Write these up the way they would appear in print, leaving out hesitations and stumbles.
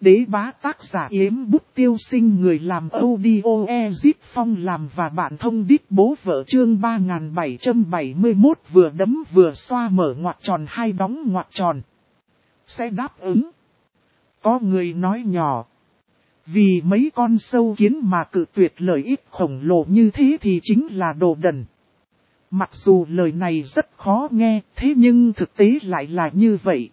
Đế bá tác giả Yếm Bút Tiêu Sinh, người làm audio Ezip Phong làm và bạn thông đít bố vợ, chương 3771 vừa đấm vừa xoa mở ngoặc tròn hai đóng ngoặc tròn. Sẽ đáp ứng. Có người nói nhỏ. Vì mấy con sâu kiến mà cự tuyệt lợi ích khổng lồ như thế thì chính là đồ đần. Mặc dù lời này rất khó nghe, thế nhưng thực tế lại là như vậy.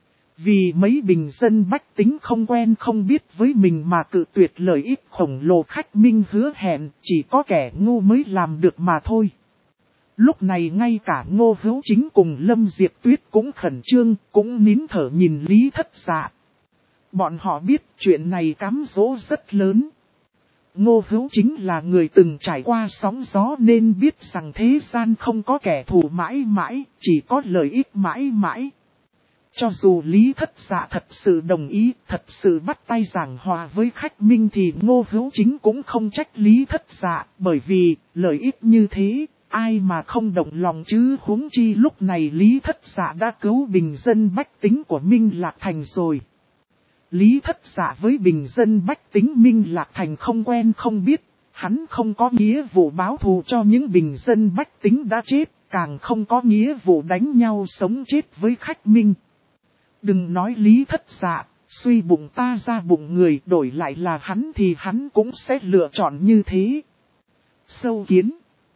Vì mấy bình dân bách tính không quen không biết với mình mà cự tuyệt lợi ích khổng lồ khách minh hứa hẹn, chỉ có kẻ ngu mới làm được mà thôi. Lúc này ngay cả Ngô Hữu Chính cùng Lâm Diệp Tuyết cũng khẩn trương, cũng nín thở nhìn Lý Thất Dạ. Bọn họ biết chuyện này cám dỗ rất lớn. Ngô Hữu Chính là người từng trải qua sóng gió nên biết rằng thế gian không có kẻ thù mãi mãi, chỉ có lợi ích mãi mãi. Cho dù Lý Thất Dạ thật sự đồng ý, thật sự bắt tay giảng hòa với khách minh thì Ngô Hữu Chính cũng không trách Lý Thất Dạ, bởi vì lợi ích như thế, ai mà không động lòng chứ, huống chi lúc này Lý Thất Dạ đã cứu bình dân bách tính của Minh Lạc Thành rồi. Lý Thất Dạ với bình dân bách tính Minh Lạc Thành không quen không biết, hắn không có nghĩa vụ báo thù cho những bình dân bách tính đã chết, càng không có nghĩa vụ đánh nhau sống chết với khách minh. Đừng nói Lý Thất Dạ, suy bụng ta ra bụng người, đổi lại là hắn thì hắn cũng sẽ lựa chọn như thế. Sâu kiến.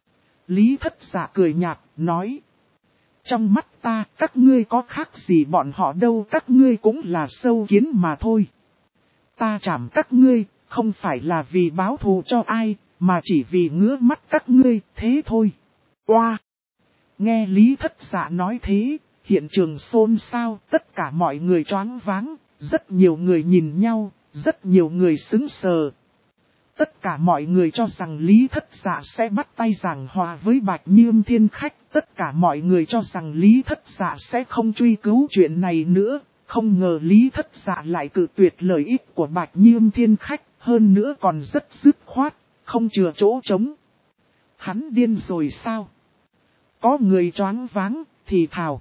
Lý Thất Dạ cười nhạt, nói. Trong mắt ta, các ngươi có khác gì bọn họ đâu, các ngươi cũng là sâu kiến mà thôi. Ta chảm các ngươi, không phải là vì báo thù cho ai, mà chỉ vì ngứa mắt các ngươi, thế thôi. Oa! Nghe Lý Thất Dạ nói thế, hiện trường xôn xao, tất cả mọi người choáng váng, rất nhiều người nhìn nhau, rất nhiều người sững sờ. Tất cả mọi người cho rằng Lý Thất Dạ sẽ bắt tay giảng hòa với Bạch Nhâm Thiên Khách. Tất cả mọi người cho rằng Lý Thất Dạ sẽ không truy cứu chuyện này nữa. Không ngờ Lý Thất Dạ lại cự tuyệt lợi ích của Bạch Nhâm Thiên Khách. Hơn nữa còn rất dứt khoát, không chừa chỗ trống. Hắn điên rồi sao? Có người choáng váng, thì thào.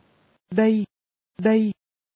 Đây.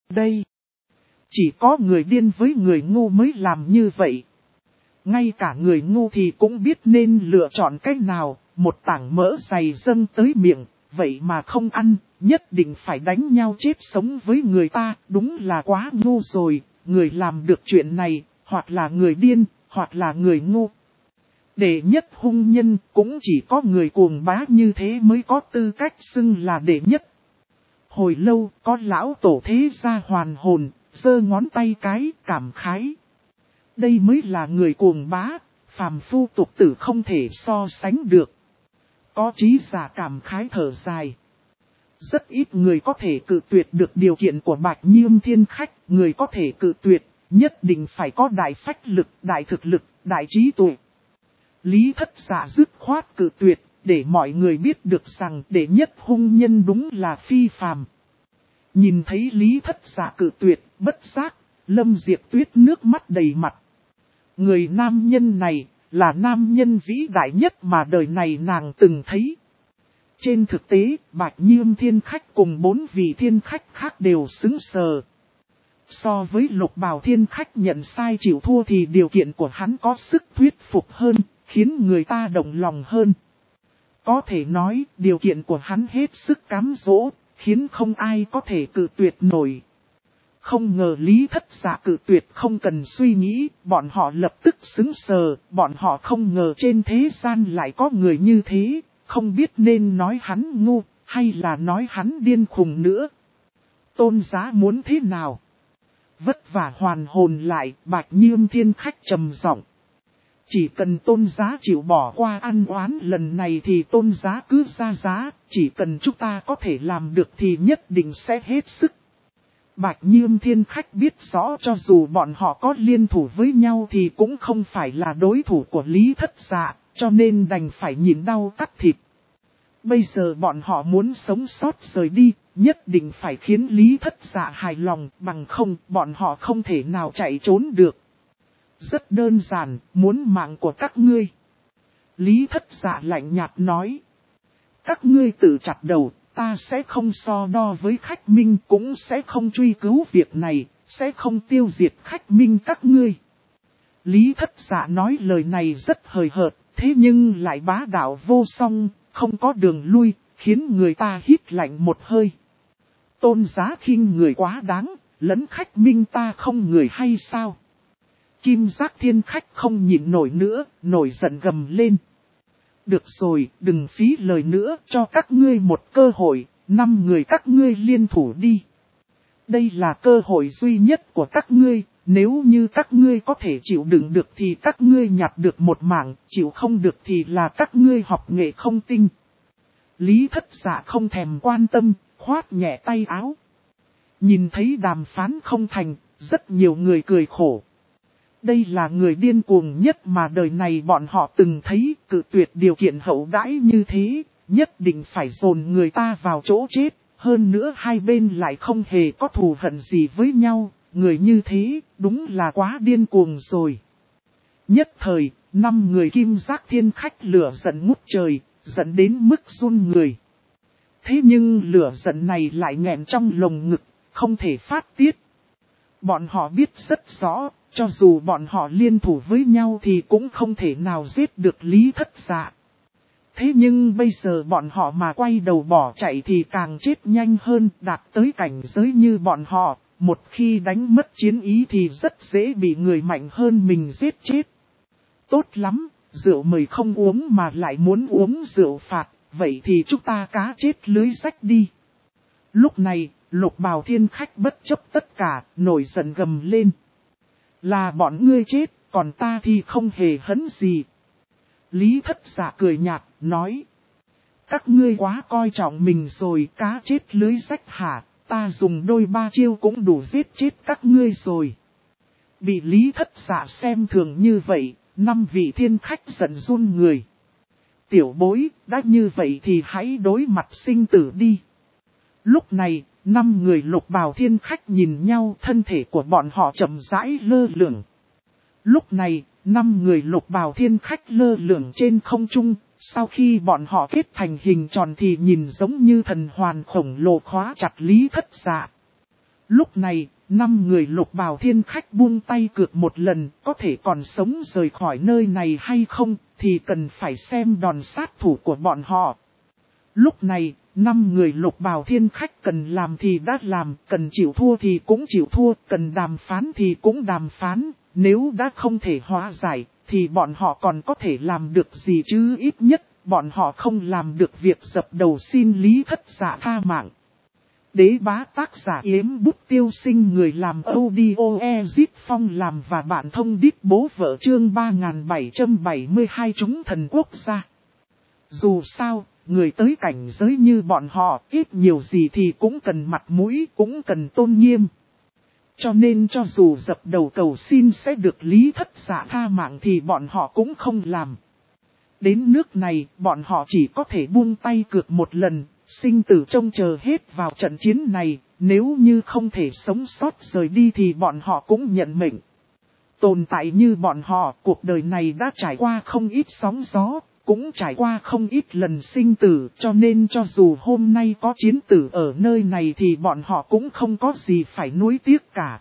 Chỉ có người điên với người ngu mới làm như vậy. Ngay cả người ngu thì cũng biết nên lựa chọn cách nào, một tảng mỡ dày dâng tới miệng, vậy mà không ăn, nhất định phải đánh nhau chết sống với người ta, đúng là quá ngu rồi, người làm được chuyện này, hoặc là người điên, hoặc là người ngu. Đệ nhất hung nhân cũng chỉ có người cuồng bá như thế mới có tư cách xưng là đệ nhất. Hồi lâu có lão tổ thế gia hoàn hồn, giơ ngón tay cái cảm khái. Đây mới là người cuồng bá, phàm phu tục tử không thể so sánh được. Có trí giả cảm khái thở dài. Rất ít người có thể cự tuyệt được điều kiện của Bạch Nhâm Thiên Khách, người có thể cự tuyệt, nhất định phải có đại phách lực, đại thực lực, đại trí tuệ. Lý Thất Dạ dứt khoát cự tuyệt, để mọi người biết được rằng đệ nhất hung nhân đúng là phi phàm. Nhìn thấy Lý Thất Dạ cự tuyệt, bất giác, Lâm Diệp Tuyết nước mắt đầy mặt. Người nam nhân này, là nam nhân vĩ đại nhất mà đời này nàng từng thấy. Trên thực tế, Bạch Nhâm Thiên Khách cùng 4 vị thiên khách khác đều xứng sờ. So với Lục Bào Thiên Khách nhận sai chịu thua thì điều kiện của hắn có sức thuyết phục hơn, khiến người ta động lòng hơn. Có thể nói, điều kiện của hắn hết sức cám dỗ, khiến không ai có thể cự tuyệt nổi. Không ngờ Lý Thất Dạ cự tuyệt không cần suy nghĩ, bọn họ lập tức sững sờ, bọn họ không ngờ trên thế gian lại có người như thế, không biết nên nói hắn ngu, hay là nói hắn điên khùng nữa. Tôn Giá muốn thế nào? Vất vả hoàn hồn lại, Bạch Nhâm Thiên Khách trầm giọng. Chỉ cần Tôn Giá chịu bỏ qua ăn oán lần này thì Tôn Giá cứ ra giá, chỉ cần chúng ta có thể làm được thì nhất định sẽ hết sức. Bạch Nhâm Thiên Khách biết rõ cho dù bọn họ có liên thủ với nhau thì cũng không phải là đối thủ của Lý Thất Dạ, cho nên đành phải nhịn đau cắt thịt. Bây giờ bọn họ muốn sống sót rời đi, nhất định phải khiến Lý Thất Dạ hài lòng, bằng không bọn họ không thể nào chạy trốn được. Rất đơn giản, muốn mạng của các ngươi. Lý Thất Dạ lạnh nhạt nói. Các ngươi tự chặt đầu. Ta sẽ không so đo với khách minh, cũng sẽ không truy cứu việc này, sẽ không tiêu diệt Khách Minh các ngươi. Lý Thất Dạ nói lời này rất hời hợt, thế nhưng lại bá đạo vô song, không có đường lui, khiến người ta hít lạnh một hơi. Tôn Giá khinh người quá đáng, lẫn Khách Minh ta không người hay sao? Kim Giác Thiên Khách không nhịn nổi nữa, nổi giận gầm lên. Được rồi, đừng phí lời nữa, cho các ngươi một cơ hội, 5 người các ngươi liên thủ đi. Đây là cơ hội duy nhất của các ngươi, nếu như các ngươi có thể chịu đựng được thì các ngươi nhặt được một mảng, chịu không được thì là các ngươi học nghệ không tinh. Lý Thất Dạ không thèm quan tâm, khoát nhẹ tay áo. Nhìn thấy đàm phán không thành, rất nhiều người cười khổ. Đây là người điên cuồng nhất mà đời này bọn họ từng thấy, cự tuyệt điều kiện hậu đãi như thế, nhất định phải dồn người ta vào chỗ chết. Hơn nữa hai bên lại không hề có thù hận gì với nhau, người như thế, đúng là quá điên cuồng rồi. Nhất thời, 5 người Kim Giác Thiên Khách lửa giận ngút trời, giận đến mức run người. Thế nhưng lửa giận này lại nghẹn trong lồng ngực, không thể phát tiết. Bọn họ biết rất rõ, cho dù bọn họ liên thủ với nhau thì cũng không thể nào giết được Lý Thất Dạ. Thế nhưng bây giờ bọn họ mà quay đầu bỏ chạy thì càng chết nhanh hơn, đạt tới cảnh giới như bọn họ, một khi đánh mất chiến ý thì rất dễ bị người mạnh hơn mình giết chết. Tốt lắm, rượu mời không uống mà lại muốn uống rượu phạt, vậy thì chúng ta cá chết lưới rách đi. Lúc này, Lục Bào Thiên Khách bất chấp tất cả, nổi giận gầm lên. Là bọn ngươi chết, còn ta thì không hề hấn gì. Lý Thất Dạ cười nhạt, nói. Các ngươi quá coi trọng mình rồi, cá chết lưới rách hả, ta dùng đôi 3 chiêu cũng đủ giết chết các ngươi rồi. Bị Lý Thất Dạ xem thường như vậy, 5 vị thiên khách giận run người. Tiểu bối, đã như vậy thì hãy đối mặt sinh tử đi. Lúc này, 5 người Lục Bào Thiên Khách nhìn nhau, thân thể của bọn họ chậm rãi lơ lửng. Lúc này, 5 người Lục Bào Thiên Khách lơ lửng trên không trung, sau khi bọn họ kết thành hình tròn thì nhìn giống như thần hoàn khổng lồ khóa chặt Lý Thất Dạ. Lúc này, 5 người Lục Bào Thiên Khách buông tay cược một lần, có thể còn sống rời khỏi nơi này hay không, thì cần phải xem đòn sát thủ của bọn họ. Lúc này, 5 người Lục Bào Thiên Khách cần làm thì đã làm, cần chịu thua thì cũng chịu thua, cần đàm phán thì cũng đàm phán, nếu đã không thể hóa giải, thì bọn họ còn có thể làm được gì chứ, ít nhất, bọn họ không làm được việc dập đầu xin Lý Thất Dạ tha mạng. Đế bá tác giả Yếm Bút Tiêu Sinh, người làm audio Ezip Phong làm và bạn thông đít bố vợ, chương 3772 chúng thần quốc gia. Dù sao, người tới cảnh giới như bọn họ, ít nhiều gì thì cũng cần mặt mũi, cũng cần tôn nghiêm. Cho nên cho dù dập đầu cầu xin sẽ được Lý Thất Dạ tha mạng thì bọn họ cũng không làm. Đến nước này, bọn họ chỉ có thể buông tay cược một lần, sinh tử trông chờ hết vào trận chiến này, nếu như không thể sống sót rời đi thì bọn họ cũng nhận mệnh. Tồn tại như bọn họ, cuộc đời này đã trải qua không ít sóng gió, cũng trải qua không ít lần sinh tử, cho nên cho dù hôm nay có chiến tử ở nơi này thì bọn họ cũng không có gì phải nuối tiếc cả.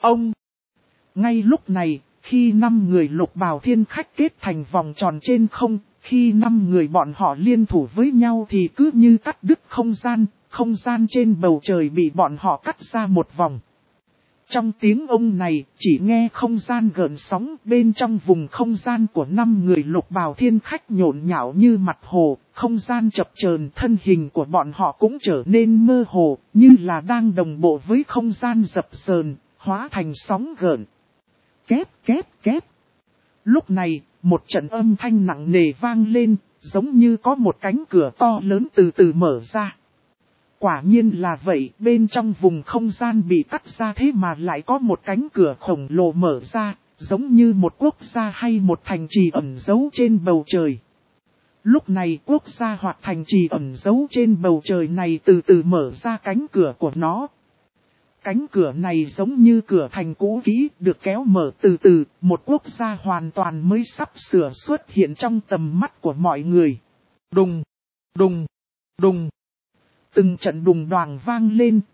Ngay lúc này, khi 5 người Lục Bào Thiên Khách kết thành vòng tròn trên không, khi 5 người bọn họ liên thủ với nhau thì cứ như cắt đứt không gian trên bầu trời bị bọn họ cắt ra một vòng. Trong tiếng ông này, chỉ nghe không gian gợn sóng, bên trong vùng không gian của 5 người Lục Bào Thiên Khách nhộn nhạo như mặt hồ, không gian chập chờn, thân hình của bọn họ cũng trở nên mơ hồ, như là đang đồng bộ với không gian dập dờn, hóa thành sóng gợn. Két két két. Lúc này, một trận âm thanh nặng nề vang lên, giống như có một cánh cửa to lớn từ từ mở ra. Quả nhiên là vậy, bên trong vùng không gian bị cắt ra thế mà lại có một cánh cửa khổng lồ mở ra, giống như một quốc gia hay một thành trì ẩn giấu trên bầu trời. Lúc này quốc gia hoặc thành trì ẩn giấu trên bầu trời này từ từ mở ra cánh cửa của nó. Cánh cửa này giống như cửa thành cũ kỹ, được kéo mở từ từ, một quốc gia hoàn toàn mới sắp sửa xuất hiện trong tầm mắt của mọi người. Đùng, đùng, đùng. Từng trận đùng đoàng vang lên,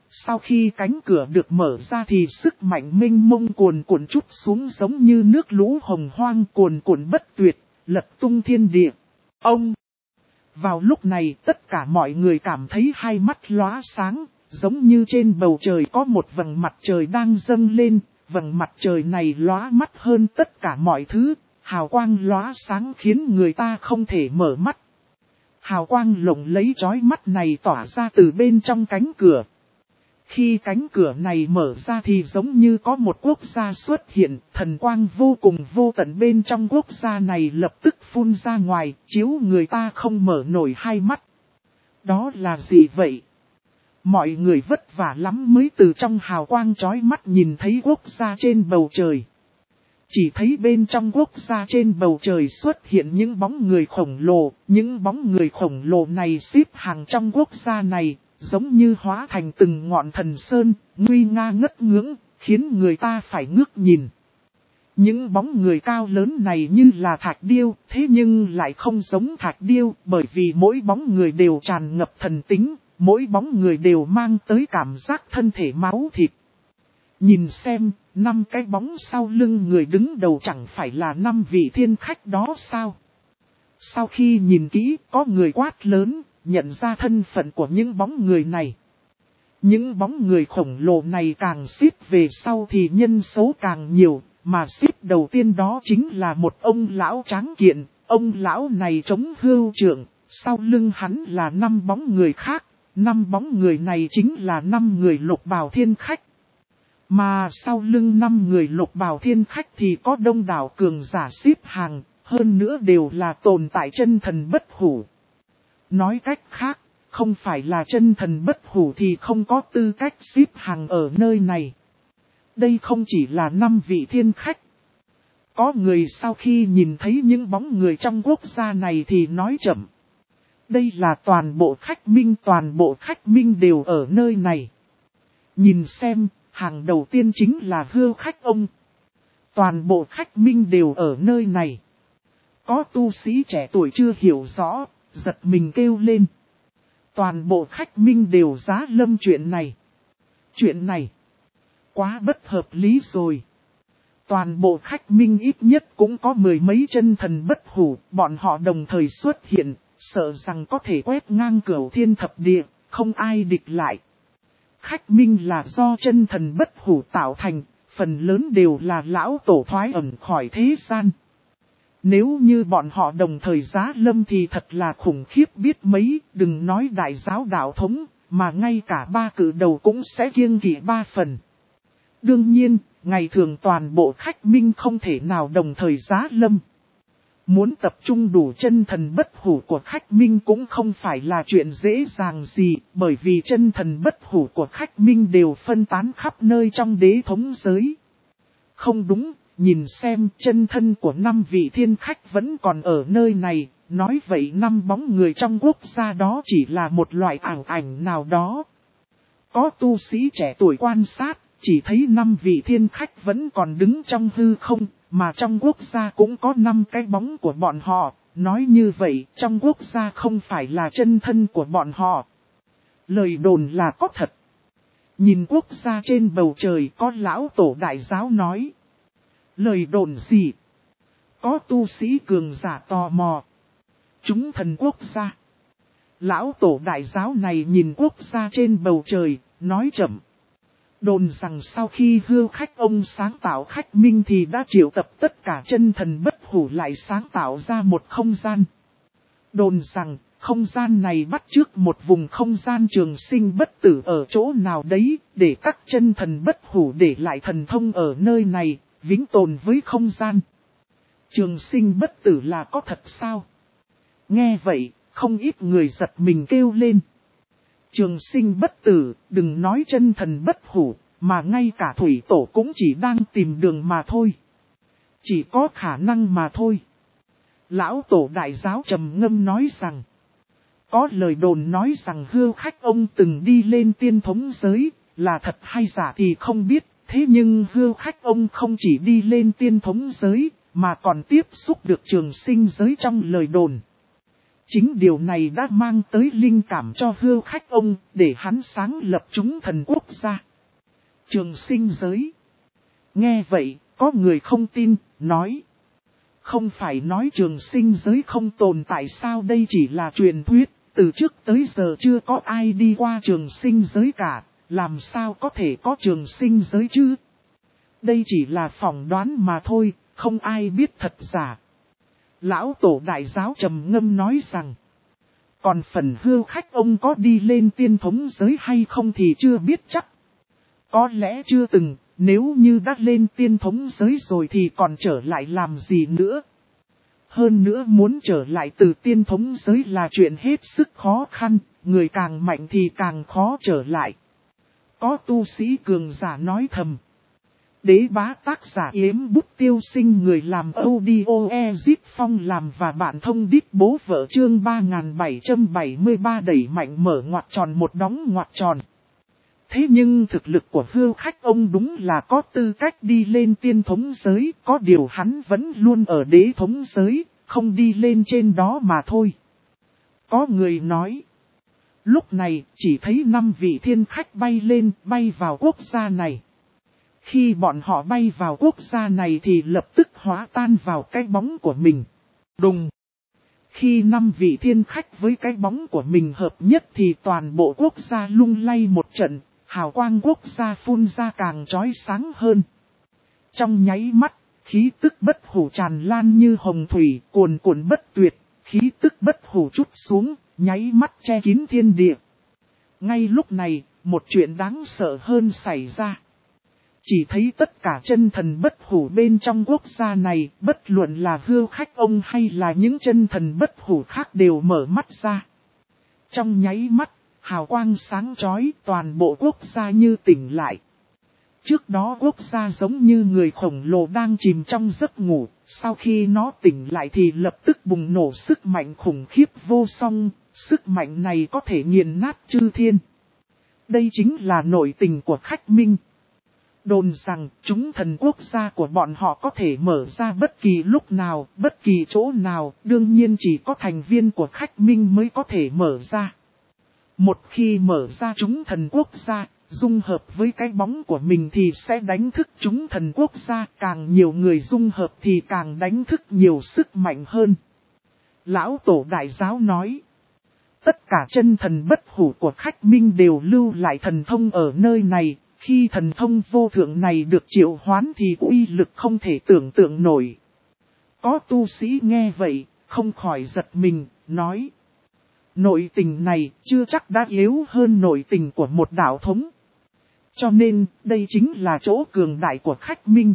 Sau khi cánh cửa được mở ra thì sức mạnh mênh mông cuồn cuộn trút xuống giống như nước lũ hồng hoang cuồn cuộn bất tuyệt, lật tung thiên địa. Ông! Vào lúc này tất cả mọi người cảm thấy hai mắt lóa sáng, giống như trên bầu trời có một vầng mặt trời đang dâng lên, vầng mặt trời này lóa mắt hơn tất cả mọi thứ, hào quang lóa sáng khiến người ta không thể mở mắt. Hào quang lộng lẫy chói mắt này tỏa ra từ bên trong cánh cửa. Khi cánh cửa này mở ra thì giống như có một quốc gia xuất hiện, thần quang vô cùng vô tận bên trong quốc gia này lập tức phun ra ngoài, chiếu người ta không mở nổi hai mắt. Đó là gì vậy? Mọi người vất vả lắm mới từ trong hào quang chói mắt nhìn thấy quốc gia trên bầu trời. Chỉ thấy bên trong quốc gia trên bầu trời xuất hiện những bóng người khổng lồ, những bóng người khổng lồ này xếp hàng trong quốc gia này, giống như hóa thành từng ngọn thần sơn, nguy nga ngất ngưỡng, khiến người ta phải ngước nhìn. Những bóng người cao lớn này như là thạch điêu, thế nhưng lại không giống thạch điêu, bởi vì mỗi bóng người đều tràn ngập thần tính, mỗi bóng người đều mang tới cảm giác thân thể máu thịt. Nhìn xem, 5 cái bóng sau lưng người đứng đầu chẳng phải là 5 vị thiên khách đó sao? Sau khi nhìn kỹ, có người quát lớn, nhận ra thân phận của những bóng người này. Những bóng người khổng lồ này càng xếp về sau thì nhân số càng nhiều, mà xếp đầu tiên đó chính là một ông lão tráng kiện, ông lão này chống hưu trượng, sau lưng hắn là 5 bóng người khác, 5 bóng người này chính là 5 người lục bào thiên khách. Mà sau lưng 5 người lục bào thiên khách thì có đông đảo cường giả xếp hàng, hơn nữa đều là tồn tại chân thần bất hủ. Nói cách khác, không phải là chân thần bất hủ thì không có tư cách xếp hàng ở nơi này. Đây không chỉ là 5 vị thiên khách. Có người sau khi nhìn thấy những bóng người trong quốc gia này thì nói chậm. Đây là toàn bộ khách minh đều ở nơi này. Nhìn xem, hàng đầu tiên chính là hưu khách ông. Toàn bộ khách minh đều ở nơi này. Có tu sĩ trẻ tuổi chưa hiểu rõ, giật mình kêu lên. Toàn bộ khách minh đều giá lâm chuyện này. Chuyện này quá bất hợp lý rồi. Toàn bộ khách minh ít nhất cũng có 10 mấy chân thần bất hủ, bọn họ đồng thời xuất hiện, sợ rằng có thể quét ngang cửu thiên thập địa, không ai địch lại. Khách minh là do chân thần bất hủ tạo thành, phần lớn đều là lão tổ thoái ẩn khỏi thế gian. Nếu như bọn họ đồng thời giá lâm thì thật là khủng khiếp biết mấy, đừng nói đại giáo đạo thống, mà ngay cả 3 cử đầu cũng sẽ kiêng kỵ 3 phần. Đương nhiên, ngày thường toàn bộ khách minh không thể nào đồng thời giá lâm. Muốn tập trung đủ chân thần bất hủ của khách minh cũng không phải là chuyện dễ dàng gì, bởi vì chân thần bất hủ của khách minh đều phân tán khắp nơi trong đế thống giới. Không đúng, nhìn xem chân thân của 5 vị thiên khách vẫn còn ở nơi này, nói vậy 5 bóng người trong quốc gia đó chỉ là một loại ảo ảnh nào đó. Có tu sĩ trẻ tuổi quan sát, chỉ thấy 5 vị thiên khách vẫn còn đứng trong hư không, mà trong quốc gia cũng có 5 cái bóng của bọn họ, nói như vậy trong quốc gia không phải là chân thân của bọn họ. Lời đồn là có thật. Nhìn quốc gia trên bầu trời có lão tổ đại giáo nói. Lời đồn gì? Có tu sĩ cường giả tò mò. Chúng thần quốc gia. Lão tổ đại giáo này nhìn quốc gia trên bầu trời, nói chậm. Đồn rằng sau khi hưu khách ông sáng tạo khách minh thì đã triệu tập tất cả chân thần bất hủ lại sáng tạo ra một không gian. Đồn rằng không gian này bắt chước một vùng không gian trường sinh bất tử ở chỗ nào đấy, để các chân thần bất hủ để lại thần thông ở nơi này, vĩnh tồn với không gian. Trường sinh bất tử là có thật sao? Nghe vậy, không ít người giật mình kêu lên. Trường sinh bất tử, đừng nói chân thần bất hủ, mà ngay cả thủy tổ cũng chỉ đang tìm đường mà thôi. Chỉ có khả năng mà thôi. Lão tổ đại giáo trầm ngâm nói rằng, có lời đồn nói rằng hưu khách ông từng đi lên tiên thống giới, là thật hay giả thì không biết, thế nhưng hưu khách ông không chỉ đi lên tiên thống giới, mà còn tiếp xúc được trường sinh giới trong lời đồn. Chính điều này đã mang tới linh cảm cho Hưu Khách ông, để hắn sáng lập chúng thần quốc gia. Trường sinh giới. Nghe vậy, có người không tin, nói. Không phải nói trường sinh giới không tồn tại sao, đây chỉ là truyền thuyết, từ trước tới giờ chưa có ai đi qua trường sinh giới cả, làm sao có thể có trường sinh giới chứ? Đây chỉ là phỏng đoán mà thôi, không ai biết thật giả. Lão tổ đại giáo trầm ngâm nói rằng, còn phần Hưu Khách ông có đi lên tiên thống giới hay không thì chưa biết chắc. Có lẽ chưa từng, nếu như đã lên tiên thống giới rồi thì còn trở lại làm gì nữa. Hơn nữa muốn trở lại từ tiên thống giới là chuyện hết sức khó khăn, người càng mạnh thì càng khó trở lại. Có tu sĩ cường giả nói thầm. Đế bá tác giả Yếm Bút Tiêu Sinh, người làm audio Ezip Phong làm và bạn thông đít bố vợ, chương 3773 đẩy mạnh mở ngoặc tròn một đóng ngoặc tròn. Thế nhưng thực lực của Hưu Khách ông đúng là có tư cách đi lên tiên thống giới, có điều hắn vẫn luôn ở đế thống giới, không đi lên trên đó mà thôi. Có người nói, lúc này chỉ thấy 5 vị thiên khách bay lên, bay vào quốc gia này. Khi bọn họ bay vào quốc gia này thì lập tức hóa tan vào cái bóng của mình. Đùng! Khi 5 vị thiên khách với cái bóng của mình hợp nhất thì toàn bộ quốc gia lung lay một trận, hào quang quốc gia phun ra càng chói sáng hơn. Trong nháy mắt, khí tức bất hủ tràn lan như hồng thủy, cuồn cuộn bất tuyệt, khí tức bất hủ trút xuống, nháy mắt che kín thiên địa. Ngay lúc này, một chuyện đáng sợ hơn xảy ra. Chỉ thấy tất cả chân thần bất hủ bên trong quốc gia này, bất luận là Hưu Khách ông hay là những chân thần bất hủ khác đều mở mắt ra. Trong nháy mắt, hào quang sáng chói, toàn bộ quốc gia như tỉnh lại. Trước đó quốc gia giống như người khổng lồ đang chìm trong giấc ngủ, sau khi nó tỉnh lại thì lập tức bùng nổ sức mạnh khủng khiếp vô song, sức mạnh này có thể nghiền nát chư thiên. Đây chính là nội tình của Khách Minh. Đồn rằng chúng thần quốc gia của bọn họ có thể mở ra bất kỳ lúc nào, bất kỳ chỗ nào, đương nhiên chỉ có thành viên của Khách Minh mới có thể mở ra. Một khi mở ra chúng thần quốc gia, dung hợp với cái bóng của mình thì sẽ đánh thức chúng thần quốc gia, càng nhiều người dung hợp thì càng đánh thức nhiều sức mạnh hơn. Lão Tổ Đại Giáo nói, tất cả chân thần bất hủ của Khách Minh đều lưu lại thần thông ở nơi này. Khi thần thông vô thượng này được triệu hoán thì uy lực không thể tưởng tượng nổi. Có tu sĩ nghe vậy, không khỏi giật mình, nói. Nội tình này chưa chắc đã yếu hơn nội tình của một đạo thống. Cho nên, đây chính là chỗ cường đại của Khách Minh.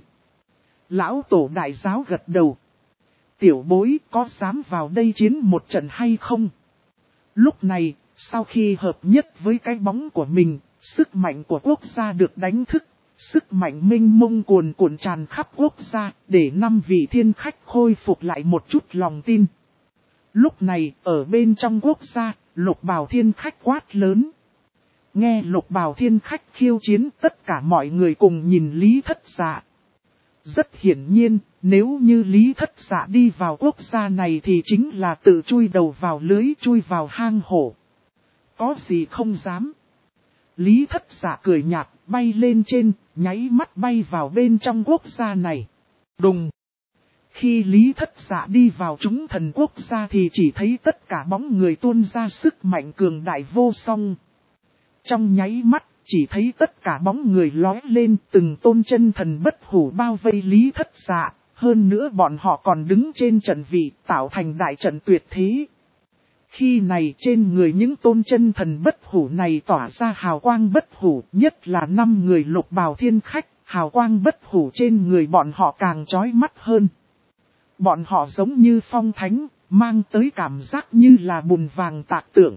Lão Tổ Đại Giáo gật đầu. Tiểu bối có dám vào đây chiến một trận hay không? Lúc này, sau khi hợp nhất với cái bóng của mình, sức mạnh của quốc gia được đánh thức, sức mạnh mênh mông cuồn cuộn tràn khắp quốc gia, để 5 vị thiên khách khôi phục lại một chút lòng tin. Lúc này, ở bên trong quốc gia, Lục Bào Thiên Khách quát lớn. Nghe Lục Bào Thiên Khách khiêu chiến, tất cả mọi người cùng nhìn Lý Thất Dạ. Rất hiển nhiên, nếu như Lý Thất Dạ đi vào quốc gia này thì chính là tự chui đầu vào lưới, chui vào hang hổ. Có gì không dám. Lý Thất Dạ cười nhạt, bay lên trên, nháy mắt bay vào bên trong quốc gia này. Đùng! Khi Lý Thất Dạ đi vào chúng thần quốc gia thì chỉ thấy tất cả bóng người tuôn ra sức mạnh cường đại vô song. Trong nháy mắt, chỉ thấy tất cả bóng người lóe lên, từng tôn chân thần bất hủ bao vây Lý Thất Dạ, hơn nữa bọn họ còn đứng trên trận vị, tạo thành đại trận tuyệt thế. Khi này trên người những tôn chân thần bất hủ này tỏa ra hào quang bất hủ, nhất là 5 người Lục Bào Thiên Khách, hào quang bất hủ trên người bọn họ càng chói mắt hơn. Bọn họ giống như phong thánh, mang tới cảm giác như là bùn vàng tạc tượng.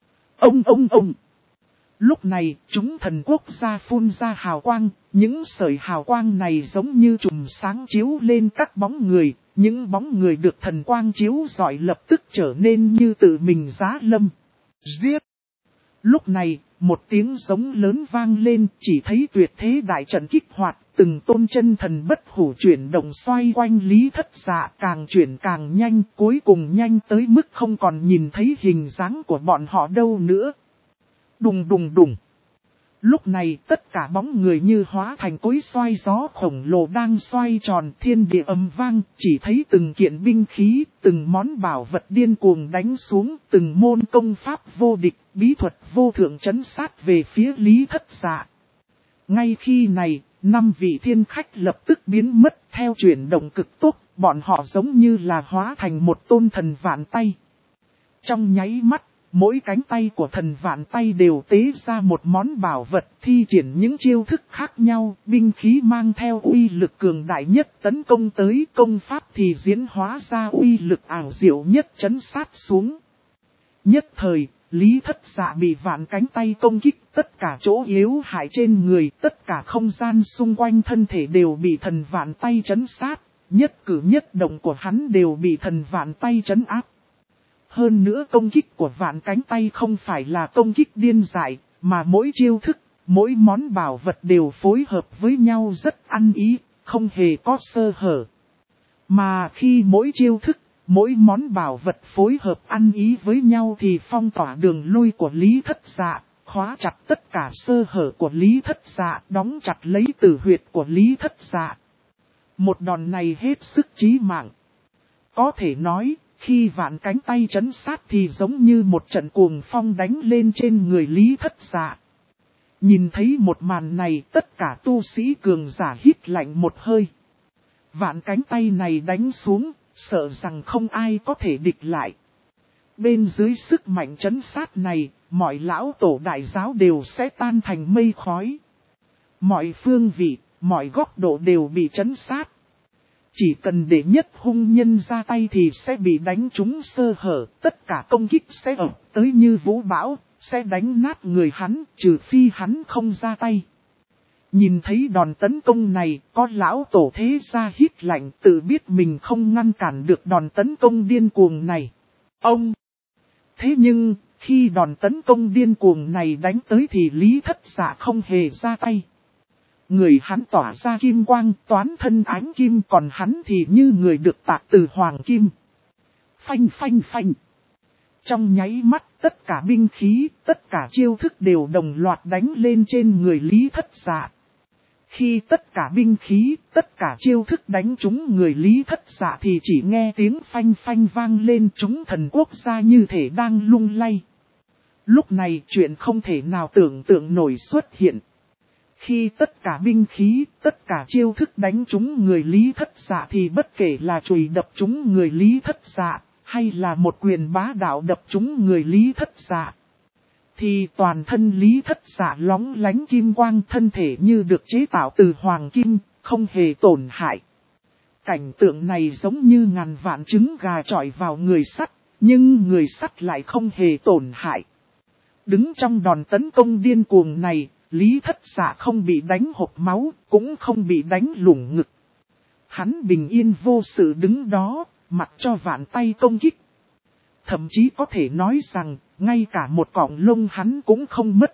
Ông! Lúc này, chúng thần quốc gia phun ra hào quang, những sợi hào quang này giống như chùm sáng chiếu lên các bóng người, những bóng người được thần quang chiếu rọi lập tức trở nên như tự mình giá lâm. Giết! Lúc này, một tiếng giống lớn vang lên, chỉ thấy tuyệt thế đại trận kích hoạt, từng tôn chân thần bất hủ chuyển động xoay quanh Lý Thất Dạ, càng chuyển càng nhanh, cuối cùng nhanh tới mức không còn nhìn thấy hình dáng của bọn họ đâu nữa. Đùng đùng đùng. Lúc này tất cả bóng người như hóa thành cối xoay gió khổng lồ đang xoay tròn, thiên địa ầm vang, chỉ thấy từng kiện binh khí, từng món bảo vật điên cuồng đánh xuống, từng môn công pháp vô địch, bí thuật vô thượng trấn sát về phía Lý Thất Dạ. Ngay khi này, 5 vị thiên khách lập tức biến mất theo chuyển động cực tốc, bọn họ giống như là hóa thành một tôn thần vạn tay. Trong nháy mắt, mỗi cánh tay của thần vạn tay đều tế ra một món bảo vật, thi triển những chiêu thức khác nhau, binh khí mang theo uy lực cường đại nhất tấn công tới, công pháp thì diễn hóa ra uy lực ảo diệu nhất trấn sát xuống. Nhất thời, Lý Thất Dạ bị vạn cánh tay công kích, tất cả chỗ yếu hại trên người, tất cả không gian xung quanh thân thể đều bị thần vạn tay trấn sát, nhất cử nhất động của hắn đều bị thần vạn tay trấn áp. Hơn nữa công kích của vạn cánh tay không phải là công kích điên dại, mà mỗi chiêu thức, mỗi món bảo vật đều phối hợp với nhau rất ăn ý, không hề có sơ hở. Mà khi mỗi chiêu thức, mỗi món bảo vật phối hợp ăn ý với nhau thì phong tỏa đường lui của Lý Thất Dạ, khóa chặt tất cả sơ hở của Lý Thất Dạ, đóng chặt lấy tử huyệt của Lý Thất Dạ. Một đòn này hết sức chí mạng. Có thể nói, khi vạn cánh tay trấn sát thì giống như một trận cuồng phong đánh lên trên người Lý Thất Dạ. Nhìn thấy một màn này, tất cả tu sĩ cường giả hít lạnh một hơi. Vạn cánh tay này đánh xuống, sợ rằng không ai có thể địch lại. Bên dưới sức mạnh trấn sát này, mọi lão tổ đại giáo đều sẽ tan thành mây khói. Mọi phương vị, mọi góc độ đều bị trấn sát. Chỉ cần để nhất hung nhân ra tay thì sẽ bị đánh trúng sơ hở, tất cả công kích sẽ ập tới như vũ bão, sẽ đánh nát người hắn, trừ phi hắn không ra tay. Nhìn thấy đòn tấn công này, có lão tổ thế gia hít lạnh, tự biết mình không ngăn cản được đòn tấn công điên cuồng này. Ông! Thế nhưng, khi đòn tấn công điên cuồng này đánh tới thì Lý Thất Dạ không hề ra tay. Người hắn tỏa ra kim quang, toán thân ánh kim, còn hắn thì như người được tạc từ hoàng kim. Phanh phanh phanh. Trong nháy mắt, tất cả binh khí, tất cả chiêu thức đều đồng loạt đánh lên trên người Lý Thất Dạ. Khi tất cả binh khí, tất cả chiêu thức đánh trúng người Lý Thất Dạ thì chỉ nghe tiếng phanh phanh vang lên, chúng thần quốc gia như thể đang lung lay. Lúc này chuyện không thể nào tưởng tượng nổi xuất hiện. Khi tất cả binh khí, tất cả chiêu thức đánh trúng người Lý Thất Dạ thì bất kể là chùy đập trúng người Lý Thất Dạ, hay là một quyền bá đạo đập trúng người Lý Thất Dạ, thì toàn thân Lý Thất Dạ lóng lánh kim quang, thân thể như được chế tạo từ hoàng kim, không hề tổn hại. Cảnh tượng này giống như ngàn vạn trứng gà chọi vào người sắt, nhưng người sắt lại không hề tổn hại. Đứng trong đòn tấn công điên cuồng này, Lý Thất Dạ không bị đánh hộc máu, cũng không bị đánh lủng ngực. Hắn bình yên vô sự đứng đó, mặc cho vạn tay công kích. Thậm chí có thể nói rằng, ngay cả một cọng lông hắn cũng không mất.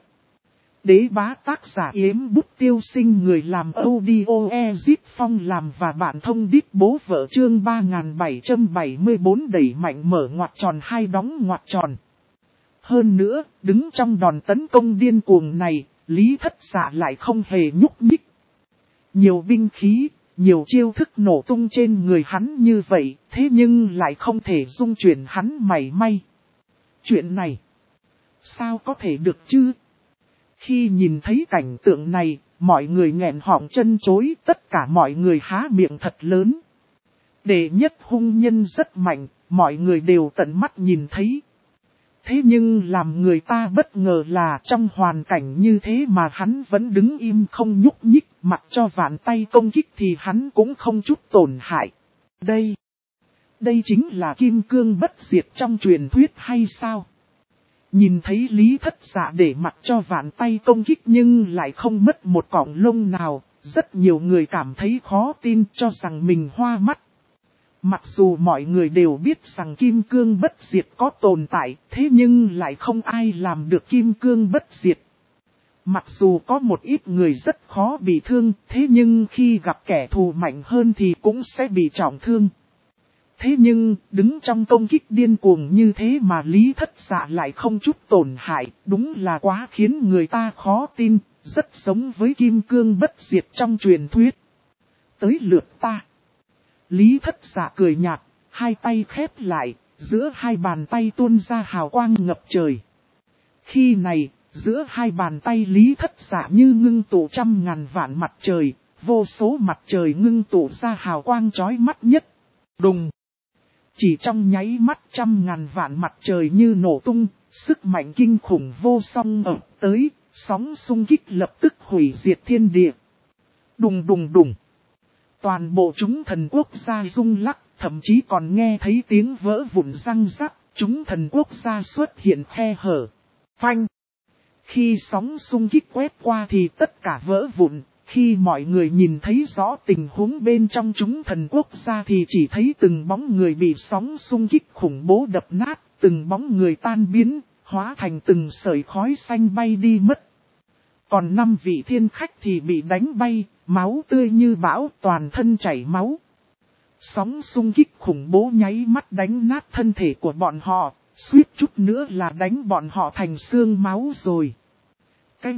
Đế bá tác giả Yếm Bút Tiêu Sinh, người làm audio Ezip Phong làm và bạn thông đít bố vợ, chương 3774 đẩy mạnh mở ngoặc tròn hai đóng ngoặc tròn. Hơn nữa, đứng trong đòn tấn công điên cuồng này, Lý Thất Dạ lại không hề nhúc nhích. Nhiều binh khí, nhiều chiêu thức nổ tung trên người hắn như vậy, thế nhưng lại không thể dung chuyển hắn mảy may. Chuyện này, sao có thể được chứ? Khi nhìn thấy cảnh tượng này, mọi người nghẹn họng chân chối, tất cả mọi người há miệng thật lớn. Đệ nhất hung nhân rất mạnh, mọi người đều tận mắt nhìn thấy. Thế nhưng làm người ta bất ngờ là trong hoàn cảnh như thế mà hắn vẫn đứng im không nhúc nhích, mặc cho vạn tay công kích thì hắn cũng không chút tổn hại. Đây chính là kim cương bất diệt trong truyền thuyết hay sao? Nhìn thấy Lý Thất Dạ để mặc cho vạn tay công kích nhưng lại không mất một cọng lông nào, rất nhiều người cảm thấy khó tin, cho rằng mình hoa mắt. Mặc dù mọi người đều biết rằng kim cương bất diệt có tồn tại, thế nhưng lại không ai làm được kim cương bất diệt. Mặc dù có một ít người rất khó bị thương, thế nhưng khi gặp kẻ thù mạnh hơn thì cũng sẽ bị trọng thương. Thế nhưng, đứng trong công kích điên cuồng như thế mà Lý Thất Dạ lại không chút tổn hại, đúng là quá khiến người ta khó tin, rất giống với kim cương bất diệt trong truyền thuyết. Tới lượt ta. Lý Thất Dạ cười nhạt, hai tay khép lại, giữa hai bàn tay tuôn ra hào quang ngập trời. Khi này, giữa hai bàn tay Lý Thất Dạ như ngưng tụ trăm ngàn vạn mặt trời, vô số mặt trời ngưng tụ ra hào quang chói mắt nhất. Đùng! Chỉ trong nháy mắt trăm ngàn vạn mặt trời như nổ tung, sức mạnh kinh khủng vô song ập tới, sóng xung kích lập tức hủy diệt thiên địa. Đùng đùng đùng! Toàn bộ chúng thần quốc gia rung lắc, thậm chí còn nghe thấy tiếng vỡ vụn răng rắc, chúng thần quốc gia xuất hiện khe hở. Phanh! Khi sóng xung kích quét qua thì tất cả vỡ vụn, khi mọi người nhìn thấy rõ tình huống bên trong chúng thần quốc gia thì chỉ thấy từng bóng người bị sóng xung kích khủng bố đập nát, từng bóng người tan biến, hóa thành từng sợi khói xanh bay đi mất. Còn 5 vị thiên khách thì bị đánh bay, máu tươi như bão, toàn thân chảy máu. Sóng xung kích khủng bố nháy mắt đánh nát thân thể của bọn họ, suýt chút nữa là đánh bọn họ thành xương máu rồi. Cái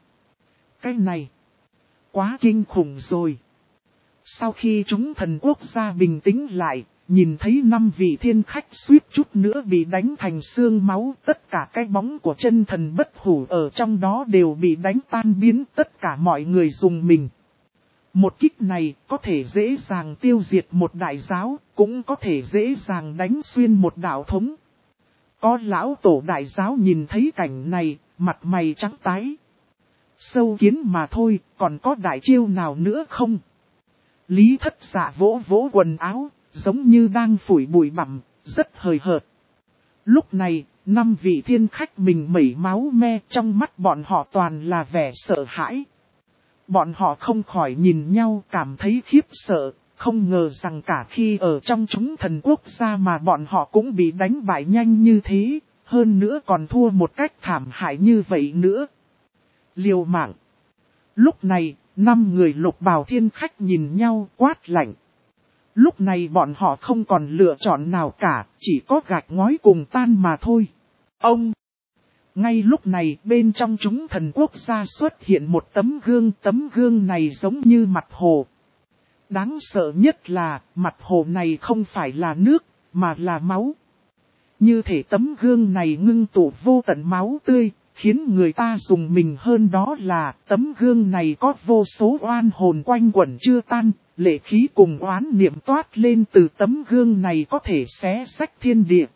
này, quá kinh khủng rồi. Sau khi chúng thần quốc gia bình tĩnh lại, nhìn thấy 5 vị thiên khách suýt chút nữa bị đánh thành xương máu, tất cả cái bóng của chân thần bất hủ ở trong đó đều bị đánh tan biến, tất cả mọi người dùng mình. Một kích này có thể dễ dàng tiêu diệt một đại giáo, cũng có thể dễ dàng đánh xuyên một đạo thống. Có lão tổ đại giáo nhìn thấy cảnh này, mặt mày trắng tái. Sâu kiến mà thôi, còn có đại chiêu nào nữa không? Lý Thất Dạ vỗ vỗ quần áo, giống như đang phủi bụi bặm, rất hời hợt. Lúc này, 5 vị thiên khách mình mẩy máu me, trong mắt bọn họ toàn là vẻ sợ hãi. Bọn họ không khỏi nhìn nhau cảm thấy khiếp sợ, không ngờ rằng cả khi ở trong chúng thần quốc gia mà bọn họ cũng bị đánh bại nhanh như thế, hơn nữa còn thua một cách thảm hại như vậy nữa. Liều mạng. Lúc này, 5 người lục bào thiên khách nhìn nhau quát lạnh. Lúc này bọn họ không còn lựa chọn nào cả, chỉ có gạch ngói cùng tan mà thôi. Ông! Ngay lúc này bên trong chúng thần quốc gia xuất hiện một tấm gương này giống như mặt hồ. Đáng sợ nhất là mặt hồ này không phải là nước, mà là máu. Như thể tấm gương này ngưng tụ vô tận máu tươi, khiến người ta dùng mình hơn đó là tấm gương này có vô số oan hồn quanh quẩn chưa tan, lệ khí cùng oán niệm toát lên từ tấm gương này có thể xé rách thiên địa.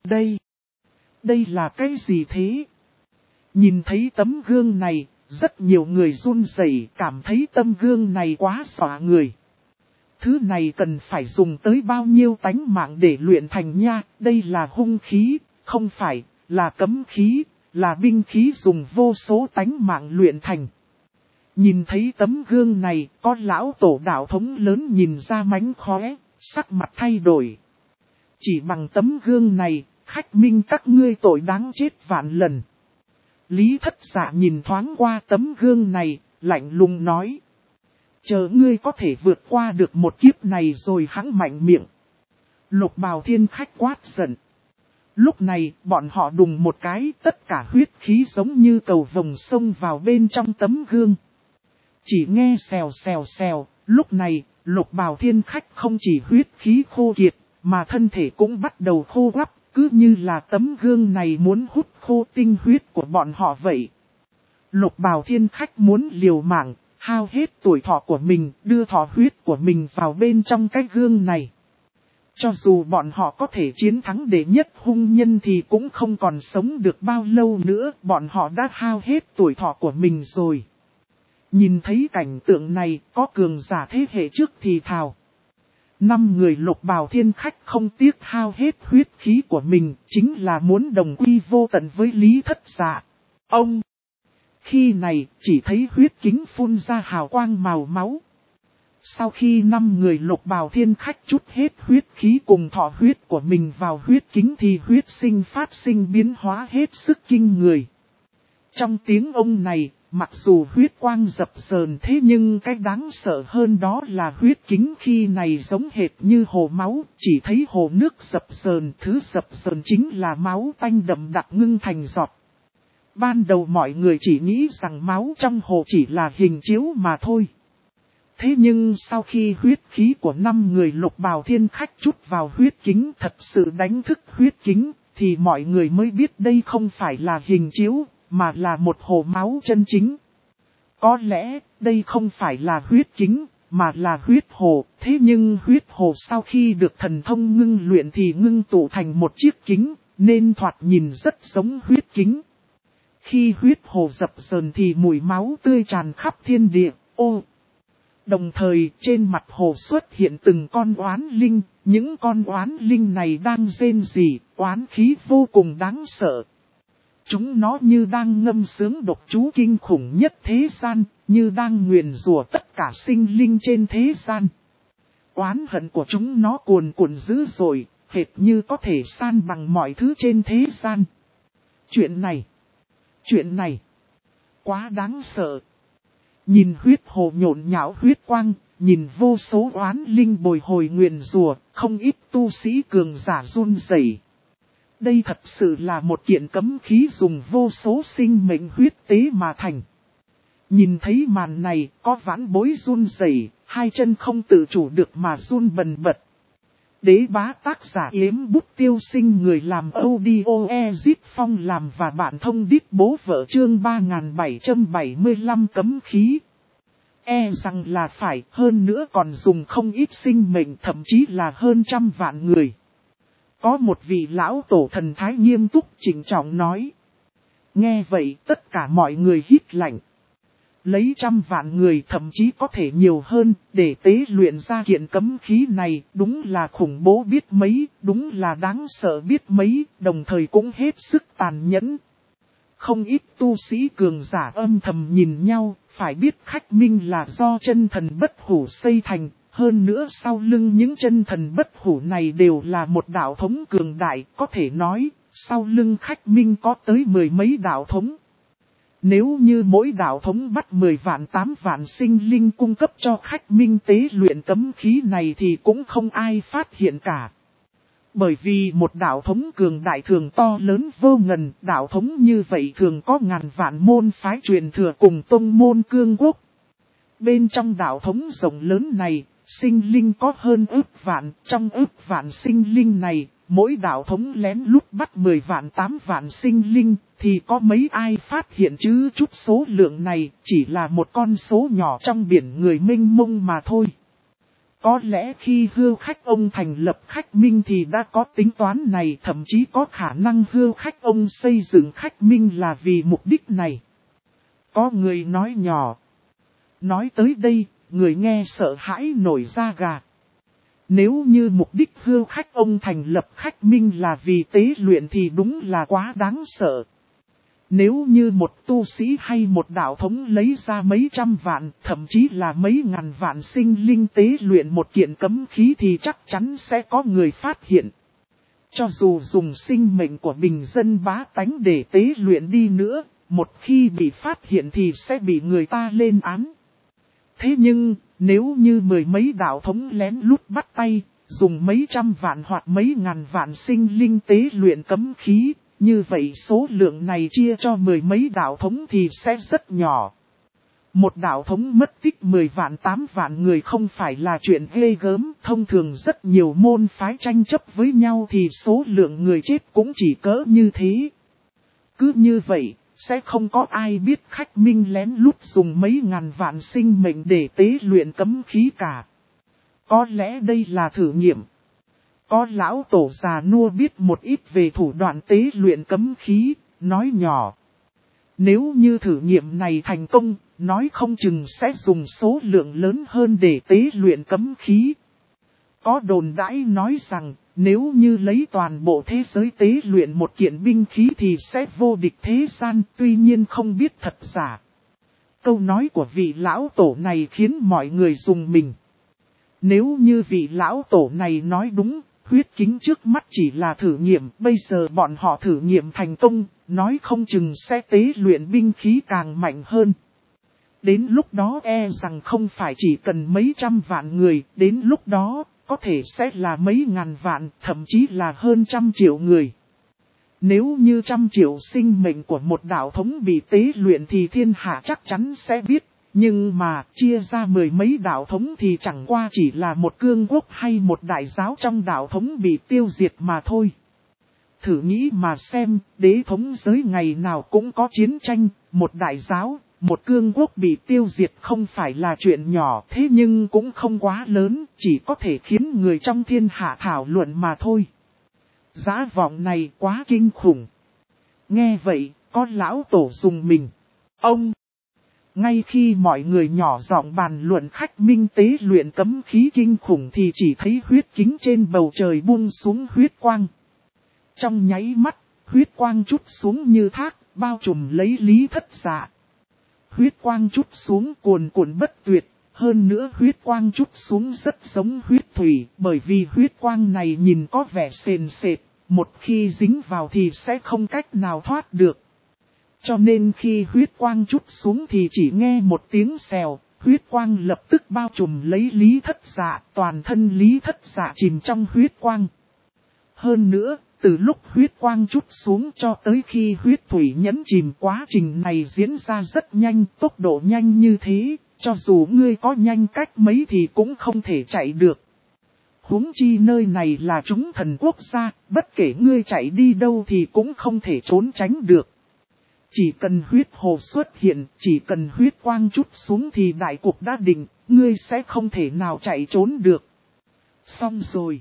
Đây là cái gì thế? Nhìn thấy tấm gương này, rất nhiều người run rẩy cảm thấy tấm gương này quá xỏa người. Thứ này cần phải dùng tới bao nhiêu tánh mạng để luyện thành nha, đây là hung khí, không phải, là cấm khí, là binh khí dùng vô số tánh mạng luyện thành. Nhìn thấy tấm gương này, có lão tổ đạo thống lớn nhìn ra mánh khóe, sắc mặt thay đổi. Chỉ bằng tấm gương này, khách minh các ngươi tội đáng chết vạn lần. Lý Thất Dạ nhìn thoáng qua tấm gương này, lạnh lùng nói. Chờ ngươi có thể vượt qua được một kiếp này rồi hẵng mạnh miệng. Lục bào thiên khách quát giận. Lúc này, bọn họ đùng một cái, tất cả huyết khí giống như cầu vồng xông vào bên trong tấm gương. Chỉ nghe xèo xèo xèo, lúc này, lục bào thiên khách không chỉ huyết khí khô kiệt, mà thân thể cũng bắt đầu khô quắp, cứ như là tấm gương này muốn hút khô tinh huyết của bọn họ vậy. Lục bào thiên khách muốn liều mạng, hao hết tuổi thọ của mình, đưa thọ huyết của mình vào bên trong cái gương này. Cho dù bọn họ có thể chiến thắng đệ nhất hung nhân thì cũng không còn sống được bao lâu nữa, bọn họ đã hao hết tuổi thọ của mình rồi. Nhìn thấy cảnh tượng này, có cường giả thế hệ trước thì thào. 5 người lục bào thiên khách không tiếc hao hết huyết khí của mình, chính là muốn đồng quy vô tận với Lý Thất Dạ. Ông! Khi này, chỉ thấy huyết kính phun ra hào quang màu máu. Sau khi 5 người lục bào thiên khách trút hết huyết khí cùng thọ huyết của mình vào huyết kính thì huyết sinh phát sinh biến hóa hết sức kinh người. Trong tiếng ông này, Mặc dù huyết quang dập dờn thế nhưng cái đáng sợ hơn đó là huyết kính khi này giống hệt như hồ máu, chỉ thấy hồ nước dập dờn, thứ dập dờn chính là máu tanh đậm đặc ngưng thành giọt. Ban đầu mọi người chỉ nghĩ rằng máu trong hồ chỉ là hình chiếu mà thôi. Thế nhưng sau khi huyết khí của 5 người lục bào thiên khách chút vào huyết kính thật sự đánh thức huyết kính, thì mọi người mới biết đây không phải là hình chiếu, mà là một hồ máu chân chính. Có lẽ đây không phải là huyết kính, mà là huyết hồ, thế nhưng huyết hồ sau khi được thần thông ngưng luyện thì ngưng tụ thành một chiếc kính, nên thoạt nhìn rất giống huyết kính. Khi huyết hồ dập dờn thì mùi máu tươi tràn khắp thiên địa, Đồng thời trên mặt hồ xuất hiện từng con oán linh, những con oán linh này đang rên rỉ, oán khí vô cùng đáng sợ. Chúng nó như đang ngâm sướng độc chú kinh khủng nhất thế gian, như đang nguyền rủa tất cả sinh linh trên thế gian. Oán hận của chúng nó cuồn cuộn dữ dội, hệt như có thể san bằng mọi thứ trên thế gian. Chuyện này, quá đáng sợ. Nhìn huyết hồ nhộn nhão huyết quang, nhìn vô số oán linh bồi hồi nguyền rủa, không ít tu sĩ cường giả run rẩy. Đây thật sự là một kiện cấm khí dùng vô số sinh mệnh huyết tế mà thành. Nhìn thấy màn này, có vãn bối run rẩy, hai chân không tự chủ được mà run bần bật. Đế bá tác giả Yếm Bút Tiêu Sinh, người làm audio Ezip Phong làm và bạn thông đít bố vợ chương 3775 cấm khí. Rằng là phải, hơn nữa còn dùng không ít sinh mệnh, thậm chí là hơn 100 vạn người. Có một vị lão tổ thần thái nghiêm túc trịnh trọng nói. Nghe vậy tất cả mọi người hít lạnh. Lấy 100 vạn người, thậm chí có thể nhiều hơn, để tế luyện ra kiện cấm khí này, đúng là khủng bố biết mấy, đúng là đáng sợ biết mấy, đồng thời cũng hết sức tàn nhẫn. Không ít tu sĩ cường giả âm thầm nhìn nhau, phải biết khách minh là do chân thần bất hủ xây thành, hơn nữa sau lưng những chân thần bất hủ này đều là một đạo thống cường đại, có thể nói, sau lưng khách minh có tới 10 mấy đạo thống. Nếu như mỗi đạo thống bắt 10 vạn 8 vạn sinh linh cung cấp cho khách minh tế luyện cấm khí này thì cũng không ai phát hiện cả. Bởi vì một đạo thống cường đại thường to lớn vô ngần, đạo thống như vậy thường có ngàn vạn môn phái truyền thừa cùng tông môn cương quốc. Bên trong đạo thống rộng lớn này, sinh linh có hơn ức vạn, trong ức vạn sinh linh này, mỗi đạo thống lén lút bắt 10 vạn 8 vạn sinh linh, thì có mấy ai phát hiện chứ chút số lượng này chỉ là một con số nhỏ trong biển người mênh mông mà thôi. Có lẽ khi Hưu Khách ông thành lập Khách Minh thì đã có tính toán này, thậm chí có khả năng Hưu Khách ông xây dựng Khách Minh là vì mục đích này. Có người nói nhỏ. Nói tới đây, người nghe sợ hãi nổi da gà. Nếu như mục đích Hưu Khách ông thành lập Khách Minh là vì tế luyện thì đúng là quá đáng sợ. Nếu như một tu sĩ hay một đạo thống lấy ra mấy trăm vạn, thậm chí là mấy ngàn vạn sinh linh tế luyện một kiện cấm khí thì chắc chắn sẽ có người phát hiện. Cho dù dùng sinh mệnh của bình dân bá tánh để tế luyện đi nữa, một khi bị phát hiện thì sẽ bị người ta lên án. Thế nhưng, nếu như 10 mấy đạo thống lén lút bắt tay, dùng mấy trăm vạn hoặc mấy ngàn vạn sinh linh tế luyện cấm khí, như vậy số lượng này chia cho 10 mấy đạo thống thì sẽ rất nhỏ. Một đạo thống mất tích 10 vạn 8 vạn người không phải là chuyện ghê gớm, thông thường rất nhiều môn phái tranh chấp với nhau thì số lượng người chết cũng chỉ cỡ như thế. Cứ như vậy, sẽ không có ai biết Khách Minh lén lút dùng mấy ngàn vạn sinh mệnh để tế luyện cấm khí cả. Có lẽ đây là thử nghiệm. Có lão tổ già nua biết một ít về thủ đoạn tế luyện cấm khí, nói nhỏ. Nếu như thử nghiệm này thành công, nói không chừng sẽ dùng số lượng lớn hơn để tế luyện cấm khí. Có đồn đãi nói rằng, nếu như lấy toàn bộ thế giới tế luyện một kiện binh khí thì sẽ vô địch thế gian, tuy nhiên không biết thật giả. Câu nói của vị lão tổ này khiến mọi người rùng mình. Nếu như vị lão tổ này nói đúng, huyết kính trước mắt chỉ là thử nghiệm, bây giờ bọn họ thử nghiệm thành công, nói không chừng sẽ tế luyện binh khí càng mạnh hơn. Đến lúc đó e rằng không phải chỉ cần mấy trăm vạn người, đến lúc đó có thể sẽ là mấy ngàn vạn, thậm chí là hơn 100 triệu người. Nếu như 100 triệu sinh mệnh của một đạo thống bị tế luyện thì thiên hạ chắc chắn sẽ biết. Nhưng mà chia ra mười mấy đạo thống thì chẳng qua chỉ là một cương quốc hay một đại giáo trong đạo thống bị tiêu diệt mà thôi. Thử nghĩ mà xem, đế thống giới ngày nào cũng có chiến tranh, một đại giáo, một cương quốc bị tiêu diệt không phải là chuyện nhỏ, thế nhưng cũng không quá lớn, chỉ có thể khiến người trong thiên hạ thảo luận mà thôi. Giá vọng này quá kinh khủng. Nghe vậy, có lão tổ dùng mình. Ông! Ngay khi mọi người nhỏ giọng bàn luận khách minh tế luyện cấm khí kinh khủng thì chỉ thấy huyết kính trên bầu trời buông xuống huyết quang. Trong nháy mắt, huyết quang trút xuống như thác, bao trùm lấy Lý Thất Dạ. Huyết quang trút xuống cuồn cuộn bất tuyệt, hơn nữa huyết quang trút xuống rất giống huyết thủy, bởi vì huyết quang này nhìn có vẻ sền sệt, một khi dính vào thì sẽ không cách nào thoát được. Cho nên khi huyết quang trút xuống thì chỉ nghe một tiếng xèo, huyết quang lập tức bao trùm lấy Lý Thất Dạ, toàn thân Lý Thất Dạ chìm trong huyết quang. Hơn nữa, từ lúc huyết quang trút xuống cho tới khi huyết thủy nhấn chìm, quá trình này diễn ra rất nhanh, tốc độ nhanh như thế, cho dù ngươi có nhanh cách mấy thì cũng không thể chạy được. Huống chi nơi này là chúng thần quốc gia, bất kể ngươi chạy đi đâu thì cũng không thể trốn tránh được. Chỉ cần huyết hồ xuất hiện, chỉ cần huyết quang trút xuống thì đại cuộc đã định, ngươi sẽ không thể nào chạy trốn được. Xong rồi.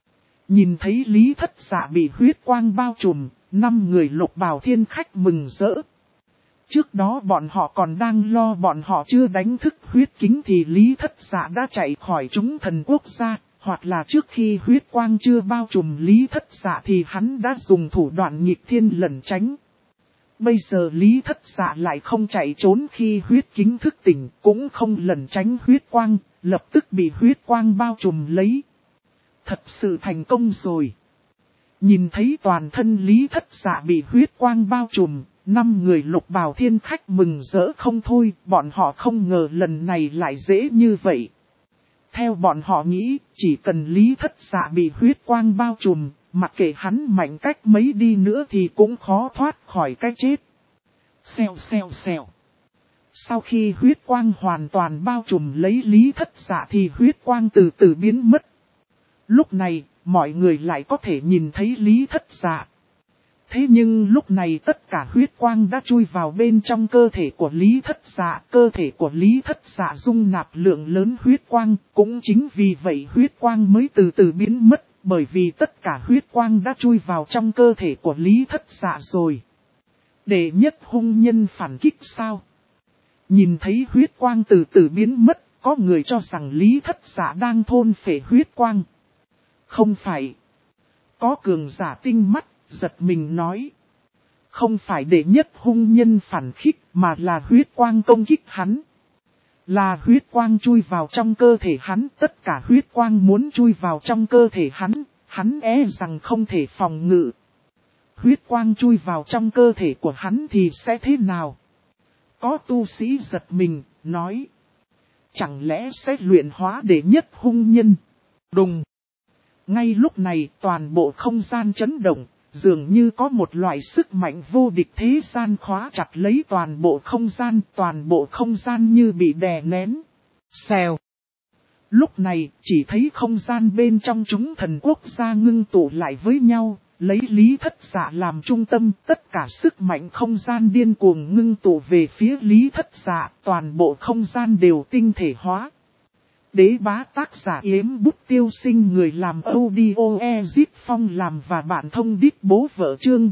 Nhìn thấy Lý Thất Dạ bị huyết quang bao trùm, 5 người Lục Bào Thiên Khách mừng rỡ. Trước đó bọn họ còn đang lo bọn họ chưa đánh thức huyết kính thì Lý Thất Dạ đã chạy khỏi chúng thần quốc gia, hoặc là trước khi huyết quang chưa bao trùm Lý Thất Dạ thì hắn đã dùng thủ đoạn nghịch thiên lẩn tránh. Bây giờ Lý Thất Dạ lại không chạy trốn khi huyết kính thức tỉnh, cũng không lẩn tránh huyết quang, lập tức bị huyết quang bao trùm lấy. Thật sự thành công rồi. Nhìn thấy toàn thân Lý Thất Dạ bị huyết quang bao trùm, 5 người Lục Bào Thiên Khách mừng rỡ không thôi, bọn họ không ngờ lần này lại dễ như vậy. Theo bọn họ nghĩ, chỉ cần Lý Thất Dạ bị huyết quang bao trùm, mặc kệ hắn mạnh cách mấy đi nữa thì cũng khó thoát khỏi cái chết. Xèo xèo xèo. Sau khi huyết quang hoàn toàn bao trùm lấy Lý Thất Dạ thì huyết quang từ từ biến mất. Lúc này, mọi người lại có thể nhìn thấy Lý Thất Dạ. Thế nhưng lúc này tất cả huyết quang đã chui vào bên trong cơ thể của Lý Thất Dạ. Cơ thể của Lý Thất Dạ dung nạp lượng lớn huyết quang, cũng chính vì vậy huyết quang mới từ từ biến mất, bởi vì tất cả huyết quang đã chui vào trong cơ thể của Lý Thất Dạ rồi. Đệ nhất hung nhân phản kích sao? Nhìn thấy huyết quang từ từ biến mất, có người cho rằng Lý Thất Dạ đang thôn phệ huyết quang. Không phải. Có cường giả tinh mắt, giật mình nói. Không phải đệ nhất hung nhân phản khích mà là huyết quang công kích hắn. Là huyết quang chui vào trong cơ thể hắn, tất cả huyết quang muốn chui vào trong cơ thể hắn rằng không thể phòng ngự. Huyết quang chui vào trong cơ thể của hắn thì sẽ thế nào? Có tu sĩ giật mình, nói. Chẳng lẽ sẽ luyện hóa đệ nhất hung nhân? Đùng! Ngay lúc này toàn bộ không gian chấn động, dường như có một loại sức mạnh vô địch thế gian khóa chặt lấy toàn bộ không gian như bị đè nén. Xèo. Lúc này chỉ thấy không gian bên trong chúng thần quốc gia ngưng tụ lại với nhau, lấy Lý Thất Dạ làm trung tâm, tất cả sức mạnh không gian điên cuồng ngưng tụ về phía Lý Thất Dạ, toàn bộ không gian đều tinh thể hóa. Đế bá tác giả Yếm Bút Tiêu Sinh, người làm audio Ezip Phong làm và bạn thông đít bố vợ, chương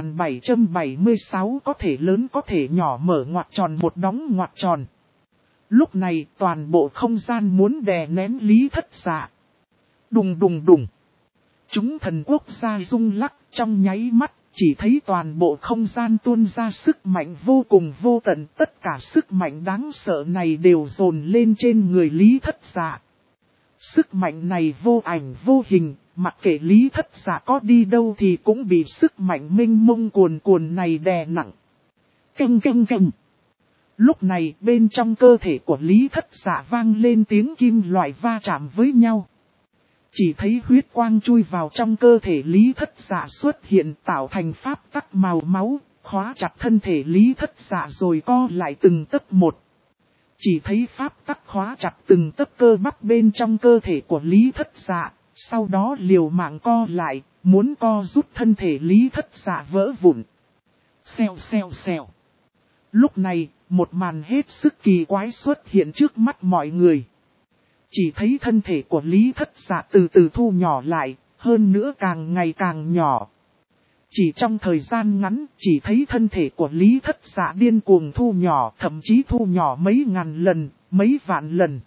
3776 có thể lớn có thể nhỏ, mở ngoặc tròn một đóng ngoặc tròn. Lúc này toàn bộ không gian muốn đè nén Lý Thất Dạ. Đùng đùng đùng. Chúng thần quốc gia rung lắc, trong nháy mắt, chỉ thấy toàn bộ không gian tuôn ra sức mạnh vô cùng vô tận. Tất cả sức mạnh đáng sợ này đều dồn lên trên người Lý Thất Dạ. Sức mạnh này vô ảnh vô hình, mặc kệ Lý Thất Dạ có đi đâu thì cũng bị sức mạnh mênh mông cuồn cuồn này đè nặng. Căng căng căng. Lúc này bên trong cơ thể của Lý Thất Dạ vang lên tiếng kim loại va chạm với nhau. Chỉ thấy huyết quang chui vào trong cơ thể Lý Thất Dạ xuất hiện tạo thành pháp tắc màu máu, khóa chặt thân thể Lý Thất Dạ rồi co lại từng tấc một. Chỉ thấy pháp tắc khóa chặt từng tấc cơ bắp bên trong cơ thể của Lý Thất Dạ, sau đó liều mạng co lại, muốn co rút thân thể Lý Thất Dạ vỡ vụn. Xèo xèo xèo. Lúc này, một màn hết sức kỳ quái xuất hiện trước mắt mọi người. Chỉ thấy thân thể của Lý Thất Dạ từ từ thu nhỏ lại, hơn nữa càng ngày càng nhỏ. Chỉ trong thời gian ngắn, chỉ thấy thân thể của Lý Thất Dạ điên cuồng thu nhỏ, thậm chí thu nhỏ mấy ngàn lần, mấy vạn lần.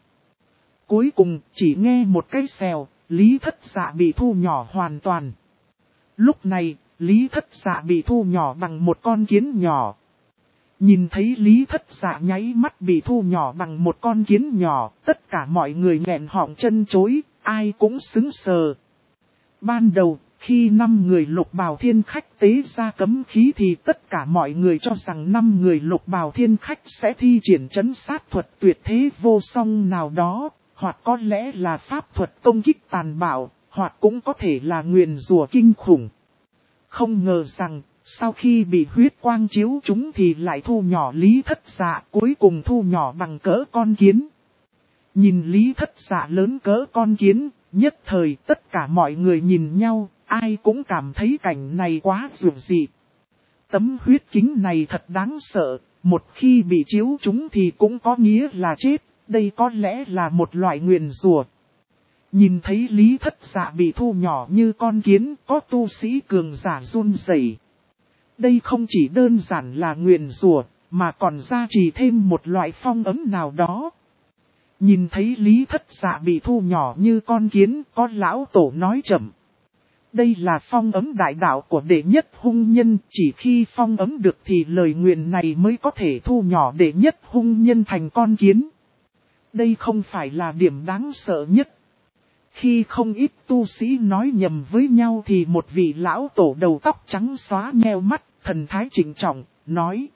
Cuối cùng, chỉ nghe một cái xèo, Lý Thất Dạ bị thu nhỏ hoàn toàn. Lúc này, Lý Thất Dạ bị thu nhỏ bằng một con kiến nhỏ. Nhìn thấy Lý Thất Dạ nháy mắt bị thu nhỏ bằng một con kiến nhỏ, tất cả mọi người nghẹn họng chân chối, ai cũng sững sờ. Ban đầu, khi 5 người lục bào thiên khách tế ra cấm khí thì tất cả mọi người cho rằng 5 người lục bào thiên khách sẽ thi triển trấn sát thuật tuyệt thế vô song nào đó, hoặc có lẽ là pháp thuật công kích tàn bạo, hoặc cũng có thể là nguyền rủa kinh khủng. Không ngờ rằng, sau khi bị huyết quang chiếu chúng thì lại thu nhỏ Lý Thất Dạ, cuối cùng thu nhỏ bằng cỡ con kiến. Nhìn Lý Thất Dạ lớn cỡ con kiến, nhất thời tất cả mọi người nhìn nhau, ai cũng cảm thấy cảnh này quá dữ dị. Tấm huyết kính này thật đáng sợ, một khi bị chiếu chúng thì cũng có nghĩa là chết, đây có lẽ là một loại nguyền rủa. Nhìn thấy Lý Thất Dạ bị thu nhỏ như con kiến, có tu sĩ cường giả run rẩy. Đây không chỉ đơn giản là nguyền rủa, mà còn gia trì thêm một loại phong ấm nào đó. Nhìn thấy Lý Thất Dạ bị thu nhỏ như con kiến, có lão tổ nói chậm. Đây là phong ấm đại đạo của đệ nhất hung nhân, chỉ khi phong ấm được thì lời nguyền này mới có thể thu nhỏ đệ nhất hung nhân thành con kiến. Đây không phải là điểm đáng sợ nhất. Khi không ít tu sĩ nói nhầm với nhau thì một vị lão tổ đầu tóc trắng xóa nheo mắt, thần thái trịnh trọng, nói.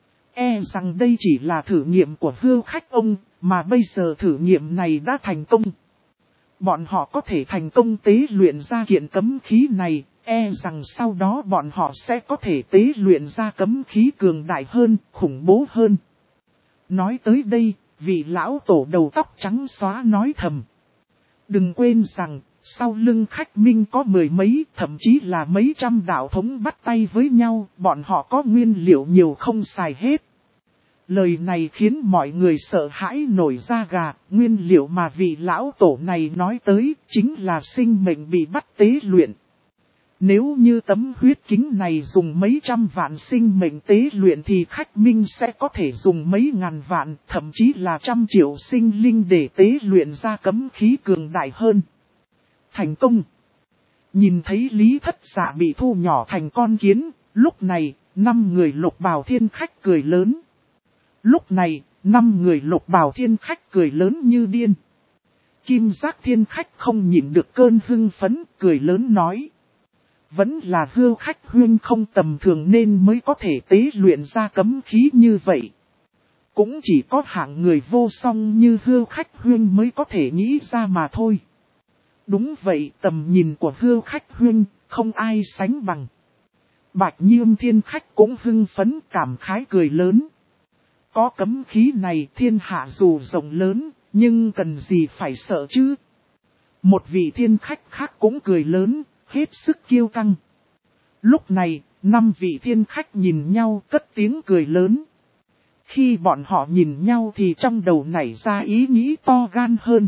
Rằng đây chỉ là thử nghiệm của Hưu Khách ông, mà bây giờ thử nghiệm này đã thành công. Bọn họ có thể thành công tế luyện ra kiện cấm khí này, rằng sau đó bọn họ sẽ có thể tế luyện ra cấm khí cường đại hơn, khủng bố hơn. Nói tới đây, vị lão tổ đầu tóc trắng xóa nói thầm. Đừng quên rằng, sau lưng Khách Minh có mười mấy, thậm chí là mấy trăm đạo thống bắt tay với nhau, bọn họ có nguyên liệu nhiều không xài hết. Lời này khiến mọi người sợ hãi nổi da gà, nguyên liệu mà vị lão tổ này nói tới chính là sinh mệnh bị bắt tế luyện. Nếu như tấm huyết kính này dùng mấy trăm vạn sinh mệnh tế luyện thì Khách Minh sẽ có thể dùng mấy ngàn vạn, thậm chí là trăm triệu sinh linh để tế luyện ra cấm khí cường đại hơn. Thành công! Nhìn thấy Lý Thất Dạ bị thu nhỏ thành con kiến, lúc này, 5 người lục bào thiên khách cười lớn. Lúc này, 5 người lục bào thiên khách cười lớn như điên. Kim Giác thiên khách không nhịn được cơn hưng phấn, cười lớn nói. Vẫn là Hưu Khách huyên không tầm thường nên mới có thể tế luyện ra cấm khí như vậy. Cũng chỉ có hạng người vô song như Hưu Khách huyên mới có thể nghĩ ra mà thôi. Đúng vậy, tầm nhìn của Hưu Khách huyên, không ai sánh bằng. Bạch Nhiêm thiên khách cũng hưng phấn cảm khái cười lớn. Có cấm khí này thiên hạ dù rộng lớn, nhưng cần gì phải sợ chứ? Một vị thiên khách khác cũng cười lớn, hết sức kiêu căng. Lúc này, 5 vị thiên khách nhìn nhau cất tiếng cười lớn. Khi bọn họ nhìn nhau thì trong đầu nảy ra ý nghĩ to gan hơn.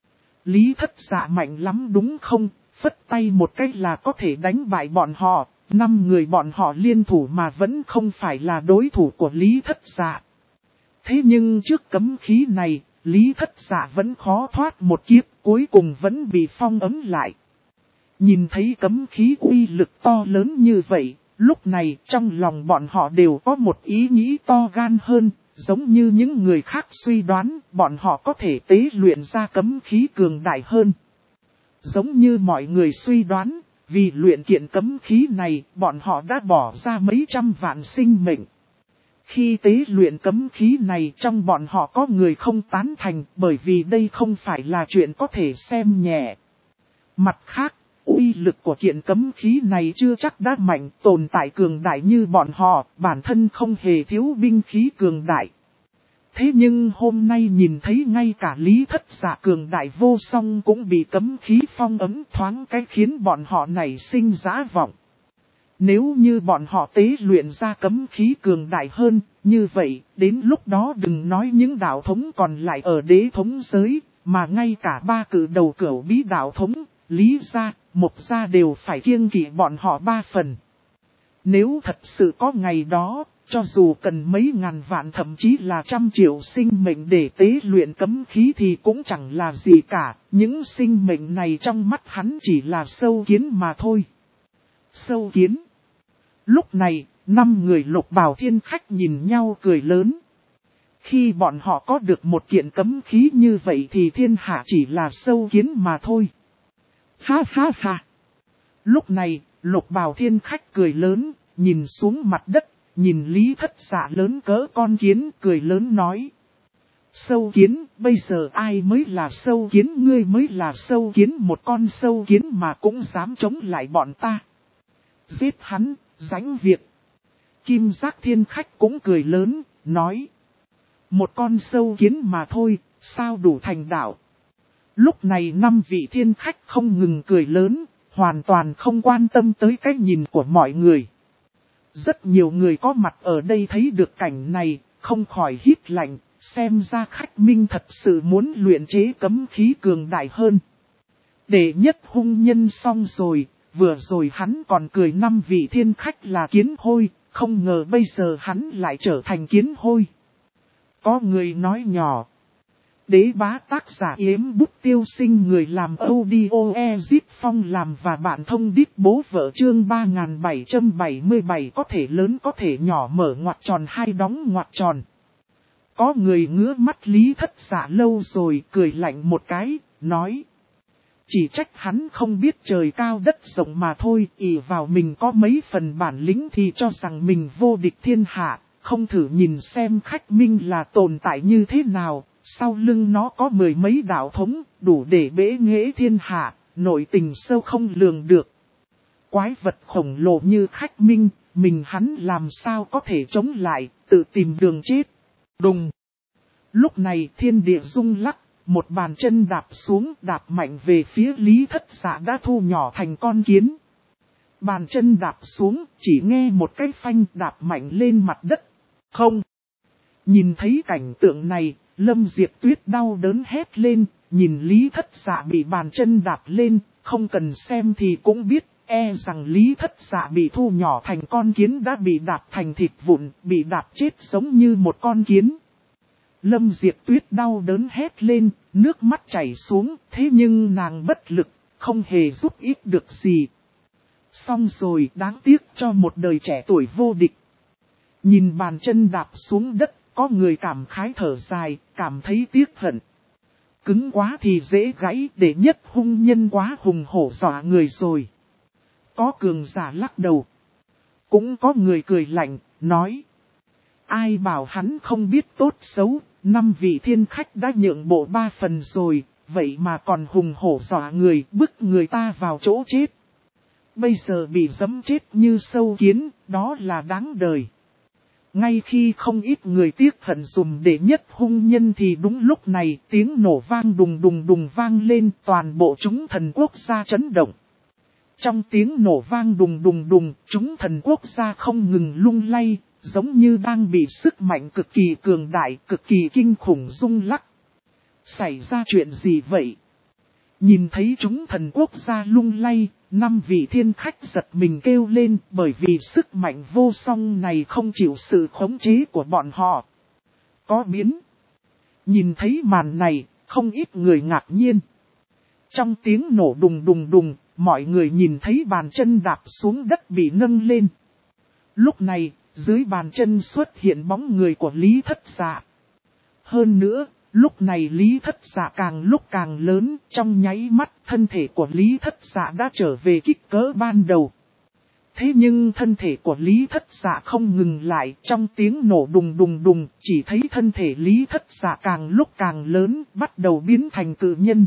Lý Thất Dạ mạnh lắm đúng không? Phất tay một cách là có thể đánh bại bọn họ. 5 người bọn họ liên thủ mà vẫn không phải là đối thủ của Lý Thất Dạ. Thế nhưng trước cấm khí này, Lý Thất Dạ vẫn khó thoát một kiếp, cuối cùng vẫn bị phong ấm lại. Nhìn thấy cấm khí uy lực to lớn như vậy, lúc này trong lòng bọn họ đều có một ý nghĩ to gan hơn, giống như những người khác suy đoán, bọn họ có thể tế luyện ra cấm khí cường đại hơn. Giống như mọi người suy đoán, vì luyện kiện cấm khí này, bọn họ đã bỏ ra mấy trăm vạn sinh mệnh. Khi tế luyện cấm khí này trong bọn họ có người không tán thành bởi vì đây không phải là chuyện có thể xem nhẹ. Mặt khác, uy lực của kiện cấm khí này chưa chắc đã mạnh tồn tại cường đại như bọn họ, bản thân không hề thiếu binh khí cường đại. Thế nhưng hôm nay nhìn thấy ngay cả Lý Thất Dạ cường đại vô song cũng bị cấm khí phong ấm thoáng cái khiến bọn họ nảy sinh dã vọng. Nếu như bọn họ tế luyện ra cấm khí cường đại hơn, như vậy, đến lúc đó đừng nói những đạo thống còn lại ở đế thống giới, mà ngay cả ba cử đầu cửu bí đạo thống, Lý gia, Mộc gia đều phải kiêng kỵ bọn họ 3 phần. Nếu thật sự có ngày đó, cho dù cần mấy ngàn vạn thậm chí là trăm triệu sinh mệnh để tế luyện cấm khí thì cũng chẳng là gì cả, những sinh mệnh này trong mắt hắn chỉ là sâu kiến mà thôi. Sâu kiến. Lúc này, 5 người Lục Bào Thiên Khách nhìn nhau cười lớn. Khi bọn họ có được một kiện cấm khí như vậy thì thiên hạ chỉ là sâu kiến mà thôi. Ha ha ha. Lúc này, Lục Bào Thiên Khách cười lớn, nhìn xuống mặt đất, nhìn Lý Thất Dạ lớn cỡ con kiến cười lớn nói. Sâu kiến, bây giờ ai mới là sâu kiến, ngươi mới là sâu kiến, một con sâu kiến mà cũng dám chống lại bọn ta. Giết hắn, rãnh việc. Kim Giác Thiên Khách cũng cười lớn, nói. Một con sâu kiến mà thôi, sao đủ thành đạo. Lúc này 5 vị thiên khách không ngừng cười lớn, hoàn toàn không quan tâm tới cái nhìn của mọi người. Rất nhiều người có mặt ở đây thấy được cảnh này, không khỏi hít lạnh, xem ra khách minh thật sự muốn luyện chế cấm khí cường đại hơn. Đệ nhất hung nhân xong rồi, vừa rồi hắn còn cười 5 vị thiên khách là kiến hôi, không ngờ bây giờ hắn lại trở thành kiến hôi. Có người nói nhỏ. Đế bá tác giả Yếm Bút Tiêu Sinh, người làm audio Ezip Phong làm và bạn thông đít bố vợ chương 3777 có thể lớn có thể nhỏ mở ngoặc tròn hai đóng ngoặc tròn. Có người ngứa mắt Lý Thất Dạ lâu rồi cười lạnh một cái, nói. Chỉ trách hắn không biết trời cao đất rộng mà thôi, ỷ vào mình có mấy phần bản lĩnh thì cho rằng mình vô địch thiên hạ, không thử nhìn xem khách minh là tồn tại như thế nào. Sau lưng nó có 10 mấy đạo thống, đủ để bế nghệ thiên hạ, nội tình sâu không lường được. Quái vật khổng lồ như khách minh, mình hắn làm sao có thể chống lại, tự tìm đường chết. Đùng. Lúc này thiên địa rung lắc, một bàn chân đạp xuống đạp mạnh về phía Lý Thất Dạ đã thu nhỏ thành con kiến. Bàn chân đạp xuống, chỉ nghe một cái phanh đạp mạnh lên mặt đất. Không. Nhìn thấy cảnh tượng này, Lâm Diệp Tuyết đau đớn hét lên, nhìn Lý Thất Dạ bị bàn chân đạp lên, không cần xem thì cũng biết, e rằng Lý Thất Dạ bị thu nhỏ thành con kiến đã bị đạp thành thịt vụn, bị đạp chết giống như một con kiến. Lâm Diệp Tuyết đau đớn hét lên, nước mắt chảy xuống, thế nhưng nàng bất lực, không hề giúp ích được gì. Xong rồi, đáng tiếc cho một đời trẻ tuổi vô địch. Nhìn bàn chân đạp xuống đất, có người cảm khái thở dài, cảm thấy tiếc hận. Cứng quá thì dễ gãy, để nhất hung nhân quá hùng hổ dọa người rồi. Có cường giả lắc đầu. Cũng có người cười lạnh, nói. Ai bảo hắn không biết tốt xấu, 5 vị thiên khách đã nhượng bộ 3 phần rồi, vậy mà còn hùng hổ dọa người, bức người ta vào chỗ chết. Bây giờ bị giẫm chết như sâu kiến, đó là đáng đời. Ngay khi không ít người tiếc hận dùm để nhất hung nhân thì đúng lúc này tiếng nổ vang đùng đùng đùng vang lên, toàn bộ chúng thần quốc gia chấn động. Trong tiếng nổ vang đùng đùng đùng, chúng thần quốc gia không ngừng lung lay, giống như đang bị sức mạnh cực kỳ cường đại, cực kỳ kinh khủng rung lắc. Xảy ra chuyện gì vậy? Nhìn thấy chúng thần quốc gia lung lay, 5 vị thiên khách giật mình kêu lên bởi vì sức mạnh vô song này không chịu sự khống chế của bọn họ. Có biến. Nhìn thấy màn này, không ít người ngạc nhiên. Trong tiếng nổ đùng đùng đùng, mọi người nhìn thấy bàn chân đạp xuống đất bị nâng lên. Lúc này, dưới bàn chân xuất hiện bóng người của Lý Thất Dạ. Hơn nữa, Lúc này Lý Thất Dạ càng lúc càng lớn, trong nháy mắt thân thể của Lý Thất Dạ đã trở về kích cỡ ban đầu. Thế nhưng thân thể của Lý Thất Dạ không ngừng lại, trong tiếng nổ đùng đùng đùng, chỉ thấy thân thể Lý Thất Dạ càng lúc càng lớn, bắt đầu biến thành cự nhân.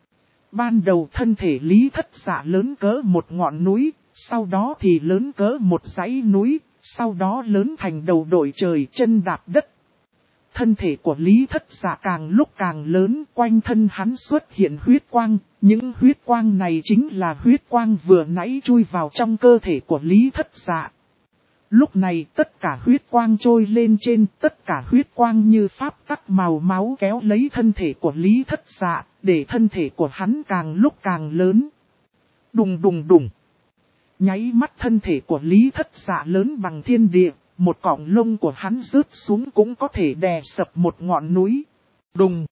Ban đầu thân thể Lý Thất Dạ lớn cỡ một ngọn núi, sau đó thì lớn cỡ một dãy núi, sau đó lớn thành đầu đội trời chân đạp đất. Thân thể của Lý Thất Dạ càng lúc càng lớn, quanh thân hắn xuất hiện huyết quang, những huyết quang này chính là huyết quang vừa nãy chui vào trong cơ thể của Lý Thất Dạ. Lúc này tất cả huyết quang trôi lên trên, tất cả huyết quang như pháp tắc màu máu kéo lấy thân thể của Lý Thất Dạ, để thân thể của hắn càng lúc càng lớn. Đùng đùng đùng. Nháy mắt thân thể của Lý Thất Dạ lớn bằng thiên địa, một cọng lông của hắn rớt xuống cũng có thể đè sập một ngọn núi. Đùng.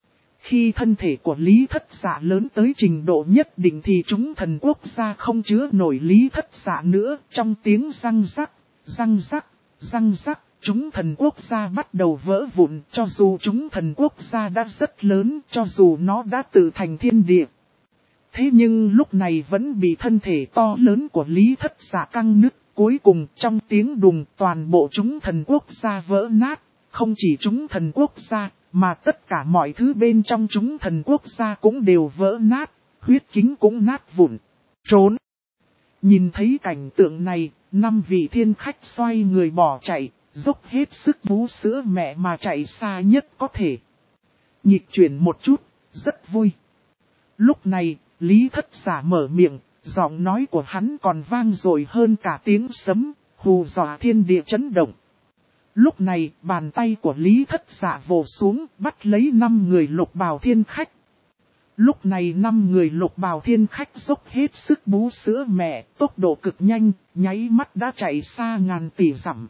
Khi thân thể của Lý Thất Dạ lớn tới trình độ nhất định thì chúng thần quốc gia không chứa nổi Lý Thất Dạ nữa, trong tiếng răng rắc, răng rắc, răng rắc, chúng thần quốc gia bắt đầu vỡ vụn, cho dù chúng thần quốc gia đã rất lớn, cho dù nó đã tự thành thiên địa. Thế nhưng lúc này vẫn bị thân thể to lớn của Lý Thất Dạ căng nứt, cuối cùng trong tiếng đùng toàn bộ chúng thần quốc gia vỡ nát, không chỉ chúng thần quốc gia, mà tất cả mọi thứ bên trong chúng thần quốc gia cũng đều vỡ nát, huyết kính cũng nát vụn, trốn. Nhìn thấy cảnh tượng này, 5 vị thiên khách xoay người bỏ chạy, dốc hết sức bú sữa mẹ mà chạy xa nhất có thể. Nhịp chuyển một chút, rất vui. Lúc này, Lý Thất Dạ mở miệng, giọng nói của hắn còn vang dội hơn cả tiếng sấm, hù dọa thiên địa chấn động. Lúc này, bàn tay của Lý Thất Dạ vồ xuống, bắt lấy 5 người lục bào thiên khách. Lúc này 5 người lục bào thiên khách dốc hết sức bú sữa mẹ, tốc độ cực nhanh, nháy mắt đã chạy xa ngàn tỷ dặm.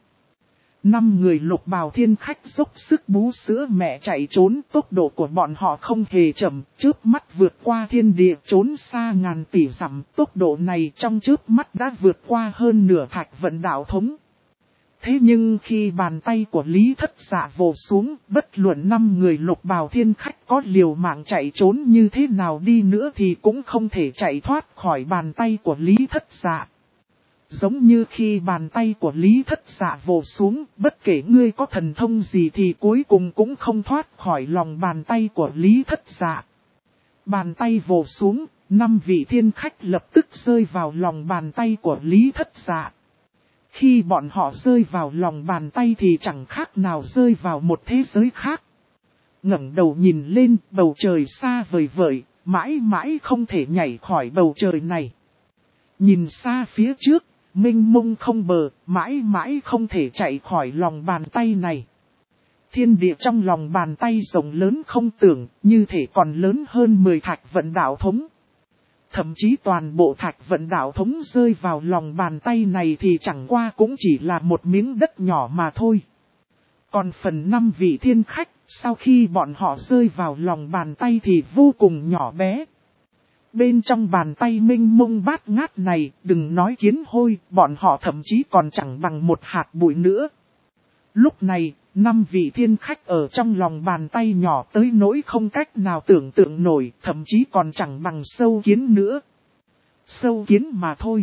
5 người lục bào thiên khách dốc sức bú sữa mẹ chạy trốn, tốc độ của bọn họ không hề chậm, chớp mắt vượt qua thiên địa trốn xa ngàn tỷ dặm, tốc độ này trong chớp mắt đã vượt qua hơn nửa Thạch Vận đạo thống. Thế nhưng khi bàn tay của Lý Thất Dạ vồ xuống, bất luận 5 người lục bào thiên khách có liều mạng chạy trốn như thế nào đi nữa thì cũng không thể chạy thoát khỏi bàn tay của Lý Thất Dạ. Giống như khi bàn tay của Lý Thất Dạ vồ xuống, bất kể ngươi có thần thông gì thì cuối cùng cũng không thoát khỏi lòng bàn tay của Lý Thất Dạ. Bàn tay vồ xuống, 5 vị thiên khách lập tức rơi vào lòng bàn tay của Lý Thất Dạ. Khi bọn họ rơi vào lòng bàn tay thì chẳng khác nào rơi vào một thế giới khác. Ngẩng đầu nhìn lên, bầu trời xa vời vợi, mãi mãi không thể nhảy khỏi bầu trời này. Nhìn xa phía trước, mênh mông không bờ, mãi mãi không thể chạy khỏi lòng bàn tay này. Thiên địa trong lòng bàn tay rộng lớn không tưởng, như thể còn lớn hơn 10 Thạch Vận đạo thống. Thậm chí toàn bộ Thạch Vận đạo thống rơi vào lòng bàn tay này thì chẳng qua cũng chỉ là một miếng đất nhỏ mà thôi. Còn phần 5 vị thiên khách, sau khi bọn họ rơi vào lòng bàn tay thì vô cùng nhỏ bé. Bên trong bàn tay mênh mông bát ngát này, đừng nói kiến hôi, bọn họ thậm chí còn chẳng bằng một hạt bụi nữa. Lúc này, 5 vị thiên khách ở trong lòng bàn tay nhỏ tới nỗi không cách nào tưởng tượng nổi, thậm chí còn chẳng bằng sâu kiến nữa. Sâu kiến mà thôi.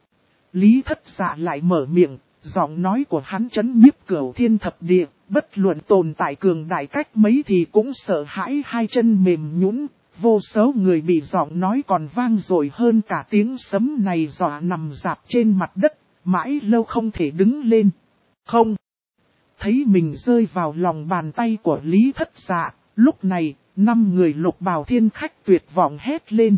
Lý Thất Dạ lại mở miệng, giọng nói của hắn chấn nhiếp cửu thiên thập địa, bất luận tồn tại cường đại cách mấy thì cũng sợ hãi hai chân mềm nhũn. Vô số người bị giọng nói còn vang dội hơn cả tiếng sấm này dọa nằm rạp trên mặt đất, mãi lâu không thể đứng lên. Không. Thấy mình rơi vào lòng bàn tay của Lý Thất Dạ, lúc này, 5 người lục bào thiên khách tuyệt vọng hét lên.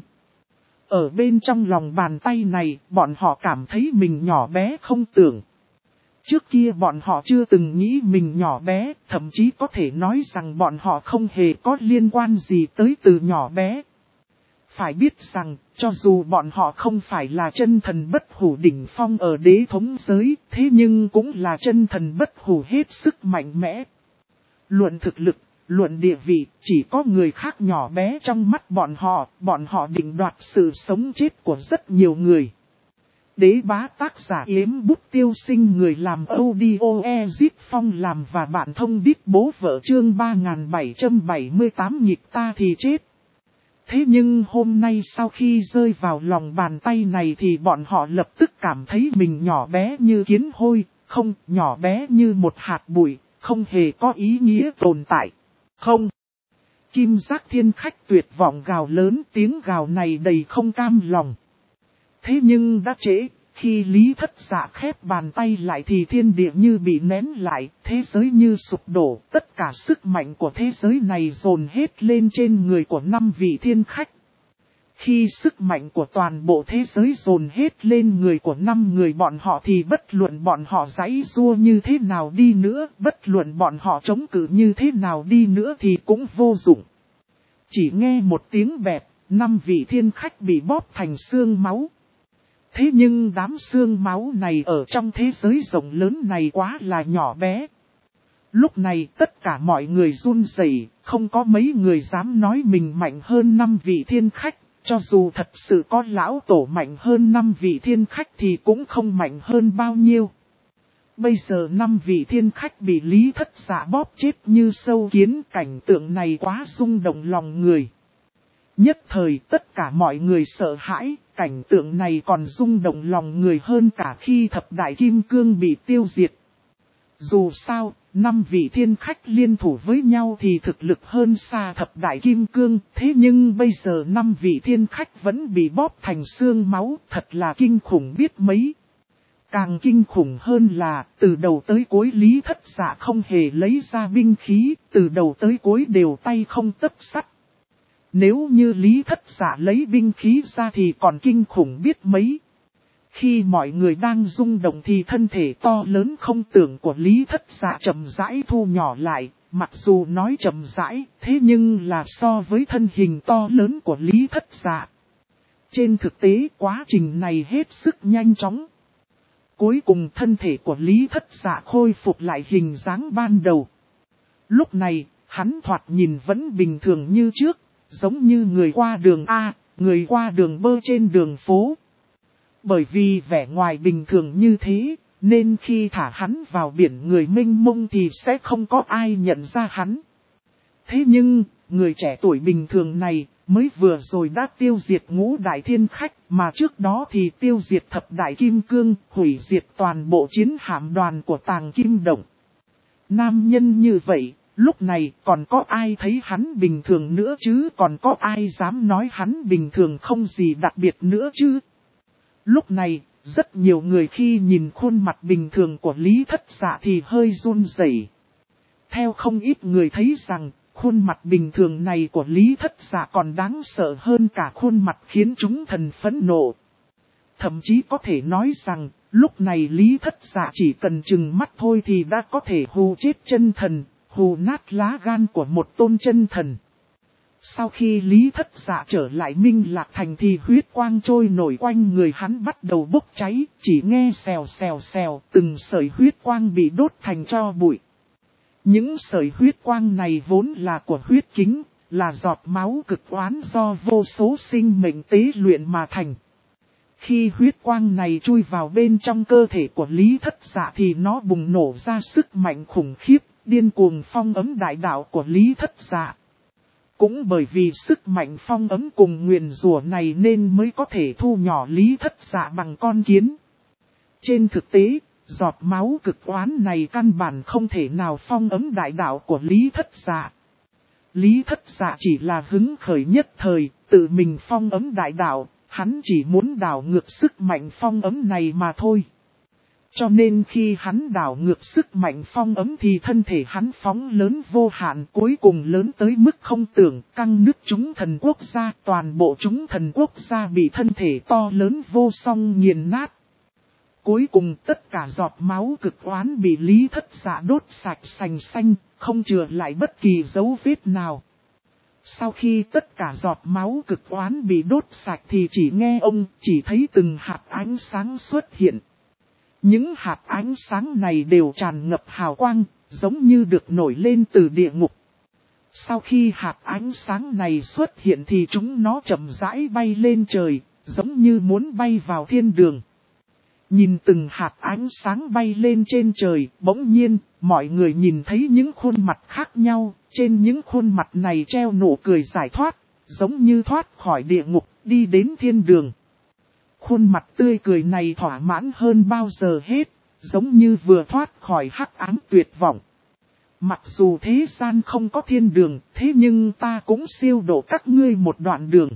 Ở bên trong lòng bàn tay này, bọn họ cảm thấy mình nhỏ bé không tưởng. Trước kia bọn họ chưa từng nghĩ mình nhỏ bé, thậm chí có thể nói rằng bọn họ không hề có liên quan gì tới từ nhỏ bé. Phải biết rằng, cho dù bọn họ không phải là chân thần bất hủ đỉnh phong ở đế thống giới, thế nhưng cũng là chân thần bất hủ hết sức mạnh mẽ. Luận thực lực, luận địa vị, chỉ có người khác nhỏ bé trong mắt bọn họ định đoạt sự sống chết của rất nhiều người. Đế bá tác giả Yếm Bút Tiêu Sinh, người làm audio Ezip Phong làm và bạn thông đít bố vợ, chương 3778 nhịp ta thì chết. Thế nhưng hôm nay sau khi rơi vào lòng bàn tay này thì bọn họ lập tức cảm thấy mình nhỏ bé như kiến hôi, không, nhỏ bé như một hạt bụi, không hề có ý nghĩa tồn tại. Không. Kim Giác Thiên Khách tuyệt vọng gào lớn, tiếng gào này đầy không cam lòng. Thế nhưng đã trễ, khi Lý Thất Dạ khép bàn tay lại thì thiên địa như bị nén lại, thế giới như sụp đổ, tất cả sức mạnh của thế giới này dồn hết lên trên người của 5 vị thiên khách. Khi sức mạnh của toàn bộ thế giới dồn hết lên người của 5 người bọn họ thì bất luận bọn họ giãy giụa như thế nào đi nữa, bất luận bọn họ chống cự như thế nào đi nữa thì cũng vô dụng. Chỉ nghe một tiếng bẹp, 5 vị thiên khách bị bóp thành xương máu. Thế nhưng đám xương máu này ở trong thế giới rộng lớn này quá là nhỏ bé. Lúc này tất cả mọi người run rẩy, không có mấy người dám nói mình mạnh hơn 5 vị thiên khách. Cho dù thật sự có lão tổ mạnh hơn 5 vị thiên khách thì cũng không mạnh hơn bao nhiêu. Bây giờ 5 vị thiên khách bị Lý Thất Dạ bóp chết như sâu kiến, cảnh tượng này quá rung động lòng người. Nhất thời tất cả mọi người sợ hãi, cảnh tượng này còn rung động lòng người hơn cả khi thập đại kim cương bị tiêu diệt. Dù sao, 5 vị thiên khách liên thủ với nhau thì thực lực hơn xa thập đại kim cương, thế nhưng bây giờ 5 vị thiên khách vẫn bị bóp thành xương máu, thật là kinh khủng biết mấy. Càng kinh khủng hơn là, từ đầu tới cuối Lý Thất Dạ không hề lấy ra binh khí, từ đầu tới cuối đều tay không tấc sắt. Nếu như Lý Thất Dạ lấy binh khí ra thì còn kinh khủng biết mấy. Khi mọi người đang rung động thì thân thể to lớn không tưởng của Lý Thất Dạ chậm rãi thu nhỏ lại, mặc dù nói chậm rãi, thế nhưng là so với thân hình to lớn của Lý Thất Dạ. Trên thực tế quá trình này hết sức nhanh chóng. Cuối cùng thân thể của Lý Thất Dạ khôi phục lại hình dáng ban đầu. Lúc này, hắn thoạt nhìn vẫn bình thường như trước, giống như người qua đường A, người qua đường B trên đường phố. Bởi vì vẻ ngoài bình thường như thế, nên khi thả hắn vào biển người mênh mông thì sẽ không có ai nhận ra hắn. Thế nhưng, người trẻ tuổi bình thường này, mới vừa rồi đã tiêu diệt ngũ đại thiên khách, mà trước đó thì tiêu diệt thập đại kim cương, hủy diệt toàn bộ chiến hạm đoàn của Tàng Kim Động. Nam nhân như vậy, lúc này còn có ai thấy hắn bình thường nữa chứ, còn có ai dám nói hắn bình thường không gì đặc biệt nữa chứ. Lúc này, rất nhiều người khi nhìn khuôn mặt bình thường của Lý Thất Dạ thì hơi run rẩy. Theo không ít người thấy rằng, khuôn mặt bình thường này của Lý Thất Dạ còn đáng sợ hơn cả khuôn mặt khiến chúng thần phẫn nộ. Thậm chí có thể nói rằng, lúc này Lý Thất Dạ chỉ cần chừng mắt thôi thì đã có thể hù chết chân thần, hù nát lá gan của một tôn chân thần. Sau khi Lý Thất Dạ trở lại Minh Lạc Thành thì huyết quang trôi nổi quanh người hắn bắt đầu bốc cháy, chỉ nghe xèo xèo xèo, từng sợi huyết quang bị đốt thành tro bụi. Những sợi huyết quang này vốn là của huyết kính, là giọt máu cực oán do vô số sinh mệnh tế luyện mà thành. Khi huyết quang này chui vào bên trong cơ thể của Lý Thất Dạ thì nó bùng nổ ra sức mạnh khủng khiếp, điên cuồng phong ấm đại đạo của Lý Thất Dạ. Cũng bởi vì sức mạnh phong ấm cùng nguyền rủa này nên mới có thể thu nhỏ Lý Thất Dạ bằng con kiến. Trên thực tế, giọt máu cực oán này căn bản không thể nào phong ấm đại đạo của Lý Thất Dạ. Lý Thất Dạ chỉ là hứng khởi nhất thời, tự mình phong ấm đại đạo, hắn chỉ muốn đảo ngược sức mạnh phong ấm này mà thôi. Cho nên khi hắn đảo ngược sức mạnh phong ấm thì thân thể hắn phóng lớn vô hạn, cuối cùng lớn tới mức không tưởng, căng nứt chúng thần quốc gia, toàn bộ chúng thần quốc gia bị thân thể to lớn vô song nghiền nát. Cuối cùng tất cả giọt máu cực oán bị Lý Thất Dạ đốt sạch sành xanh, không chừa lại bất kỳ dấu vết nào. Sau khi tất cả giọt máu cực oán bị đốt sạch thì chỉ nghe ông chỉ thấy từng hạt ánh sáng xuất hiện. Những hạt ánh sáng này đều tràn ngập hào quang, giống như được nổi lên từ địa ngục. Sau khi hạt ánh sáng này xuất hiện thì chúng nó chậm rãi bay lên trời, giống như muốn bay vào thiên đường. Nhìn từng hạt ánh sáng bay lên trên trời, bỗng nhiên, mọi người nhìn thấy những khuôn mặt khác nhau, trên những khuôn mặt này treo nụ cười giải thoát, giống như thoát khỏi địa ngục, đi đến thiên đường. Khuôn mặt tươi cười này thỏa mãn hơn bao giờ hết, giống như vừa thoát khỏi hắc ám tuyệt vọng. Mặc dù thế gian không có thiên đường, thế nhưng ta cũng siêu độ các ngươi một đoạn đường.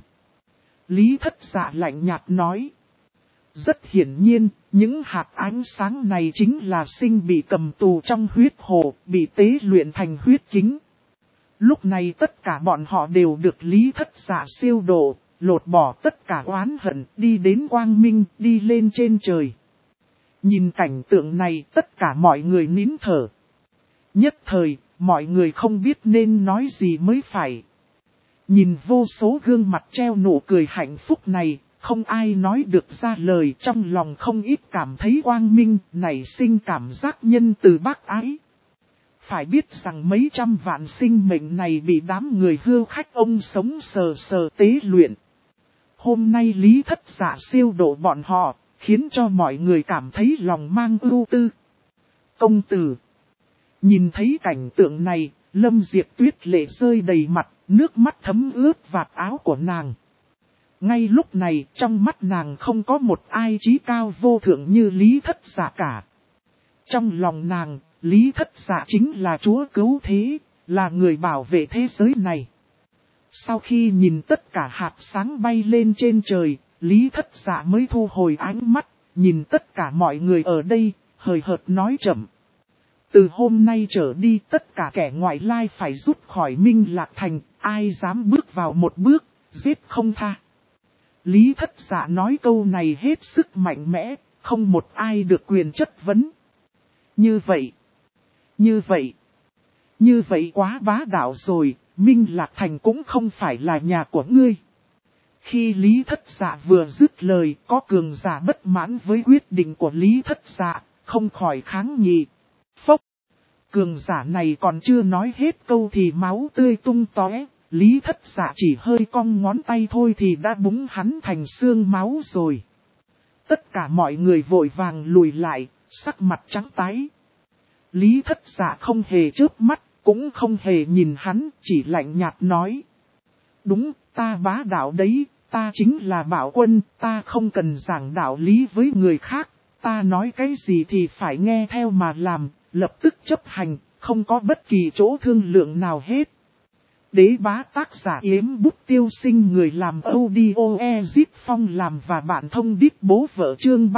Lý Thất Dạ lạnh nhạt nói. Rất hiển nhiên, những hạt ánh sáng này chính là sinh bị cầm tù trong huyết hồ, bị tế luyện thành huyết kính. Lúc này tất cả bọn họ đều được Lý Thất Dạ siêu độ, lột bỏ tất cả oán hận, đi đến quang minh, đi lên trên trời. Nhìn cảnh tượng này, tất cả mọi người nín thở. Nhất thời, mọi người không biết nên nói gì mới phải. Nhìn vô số gương mặt treo nụ cười hạnh phúc này, không ai nói được ra lời, trong lòng không ít cảm thấy quang minh, nảy sinh cảm giác nhân từ bác ái. Phải biết rằng mấy trăm vạn sinh mệnh này bị đám người hưu khách ông sống sờ sờ tế luyện. Hôm nay Lý Thất Dạ siêu độ bọn họ, khiến cho mọi người cảm thấy lòng mang ưu tư. Công tử. Nhìn thấy cảnh tượng này, Lâm Diệp Tuyết lệ rơi đầy mặt, nước mắt thấm ướt vạt áo của nàng. Ngay lúc này, trong mắt nàng không có một ai trí cao vô thượng như Lý Thất Dạ cả. Trong lòng nàng, Lý Thất Dạ chính là Chúa cứu thế, là người bảo vệ thế giới này. Sau khi nhìn tất cả hạt sáng bay lên trên trời, Lý Thất Dạ mới thu hồi ánh mắt, nhìn tất cả mọi người ở đây, hời hợt nói chậm. Từ hôm nay trở đi tất cả kẻ ngoại lai phải rút khỏi Minh Lạc Thành, ai dám bước vào một bước, giết không tha. Lý Thất Dạ nói câu này hết sức mạnh mẽ, không một ai được quyền chất vấn. Như vậy quá bá đạo rồi, Minh Lạc Thành cũng không phải là nhà của ngươi. Khi Lý Thất Dạ vừa dứt lời, có cường giả bất mãn với quyết định của Lý Thất Dạ, không khỏi kháng nghị. Phốc! Cường giả này còn chưa nói hết câu thì máu tươi tung tóe, Lý Thất Dạ chỉ hơi cong ngón tay thôi thì đã búng hắn thành xương máu rồi. Tất cả mọi người vội vàng lùi lại, sắc mặt trắng tái. Lý Thất Dạ không hề chớp mắt, cũng không hề nhìn hắn, chỉ lạnh nhạt nói. Đúng, ta bá đạo đấy, ta chính là Bảo Quân, ta không cần giảng đạo lý với người khác, ta nói cái gì thì phải nghe theo mà làm, lập tức chấp hành, không có bất kỳ chỗ thương lượng nào hết. Đế bá tác giả Yếm Bút Tiêu Sinh, người làm audio Ezip Phong làm và bạn thông điệp bố vợ chương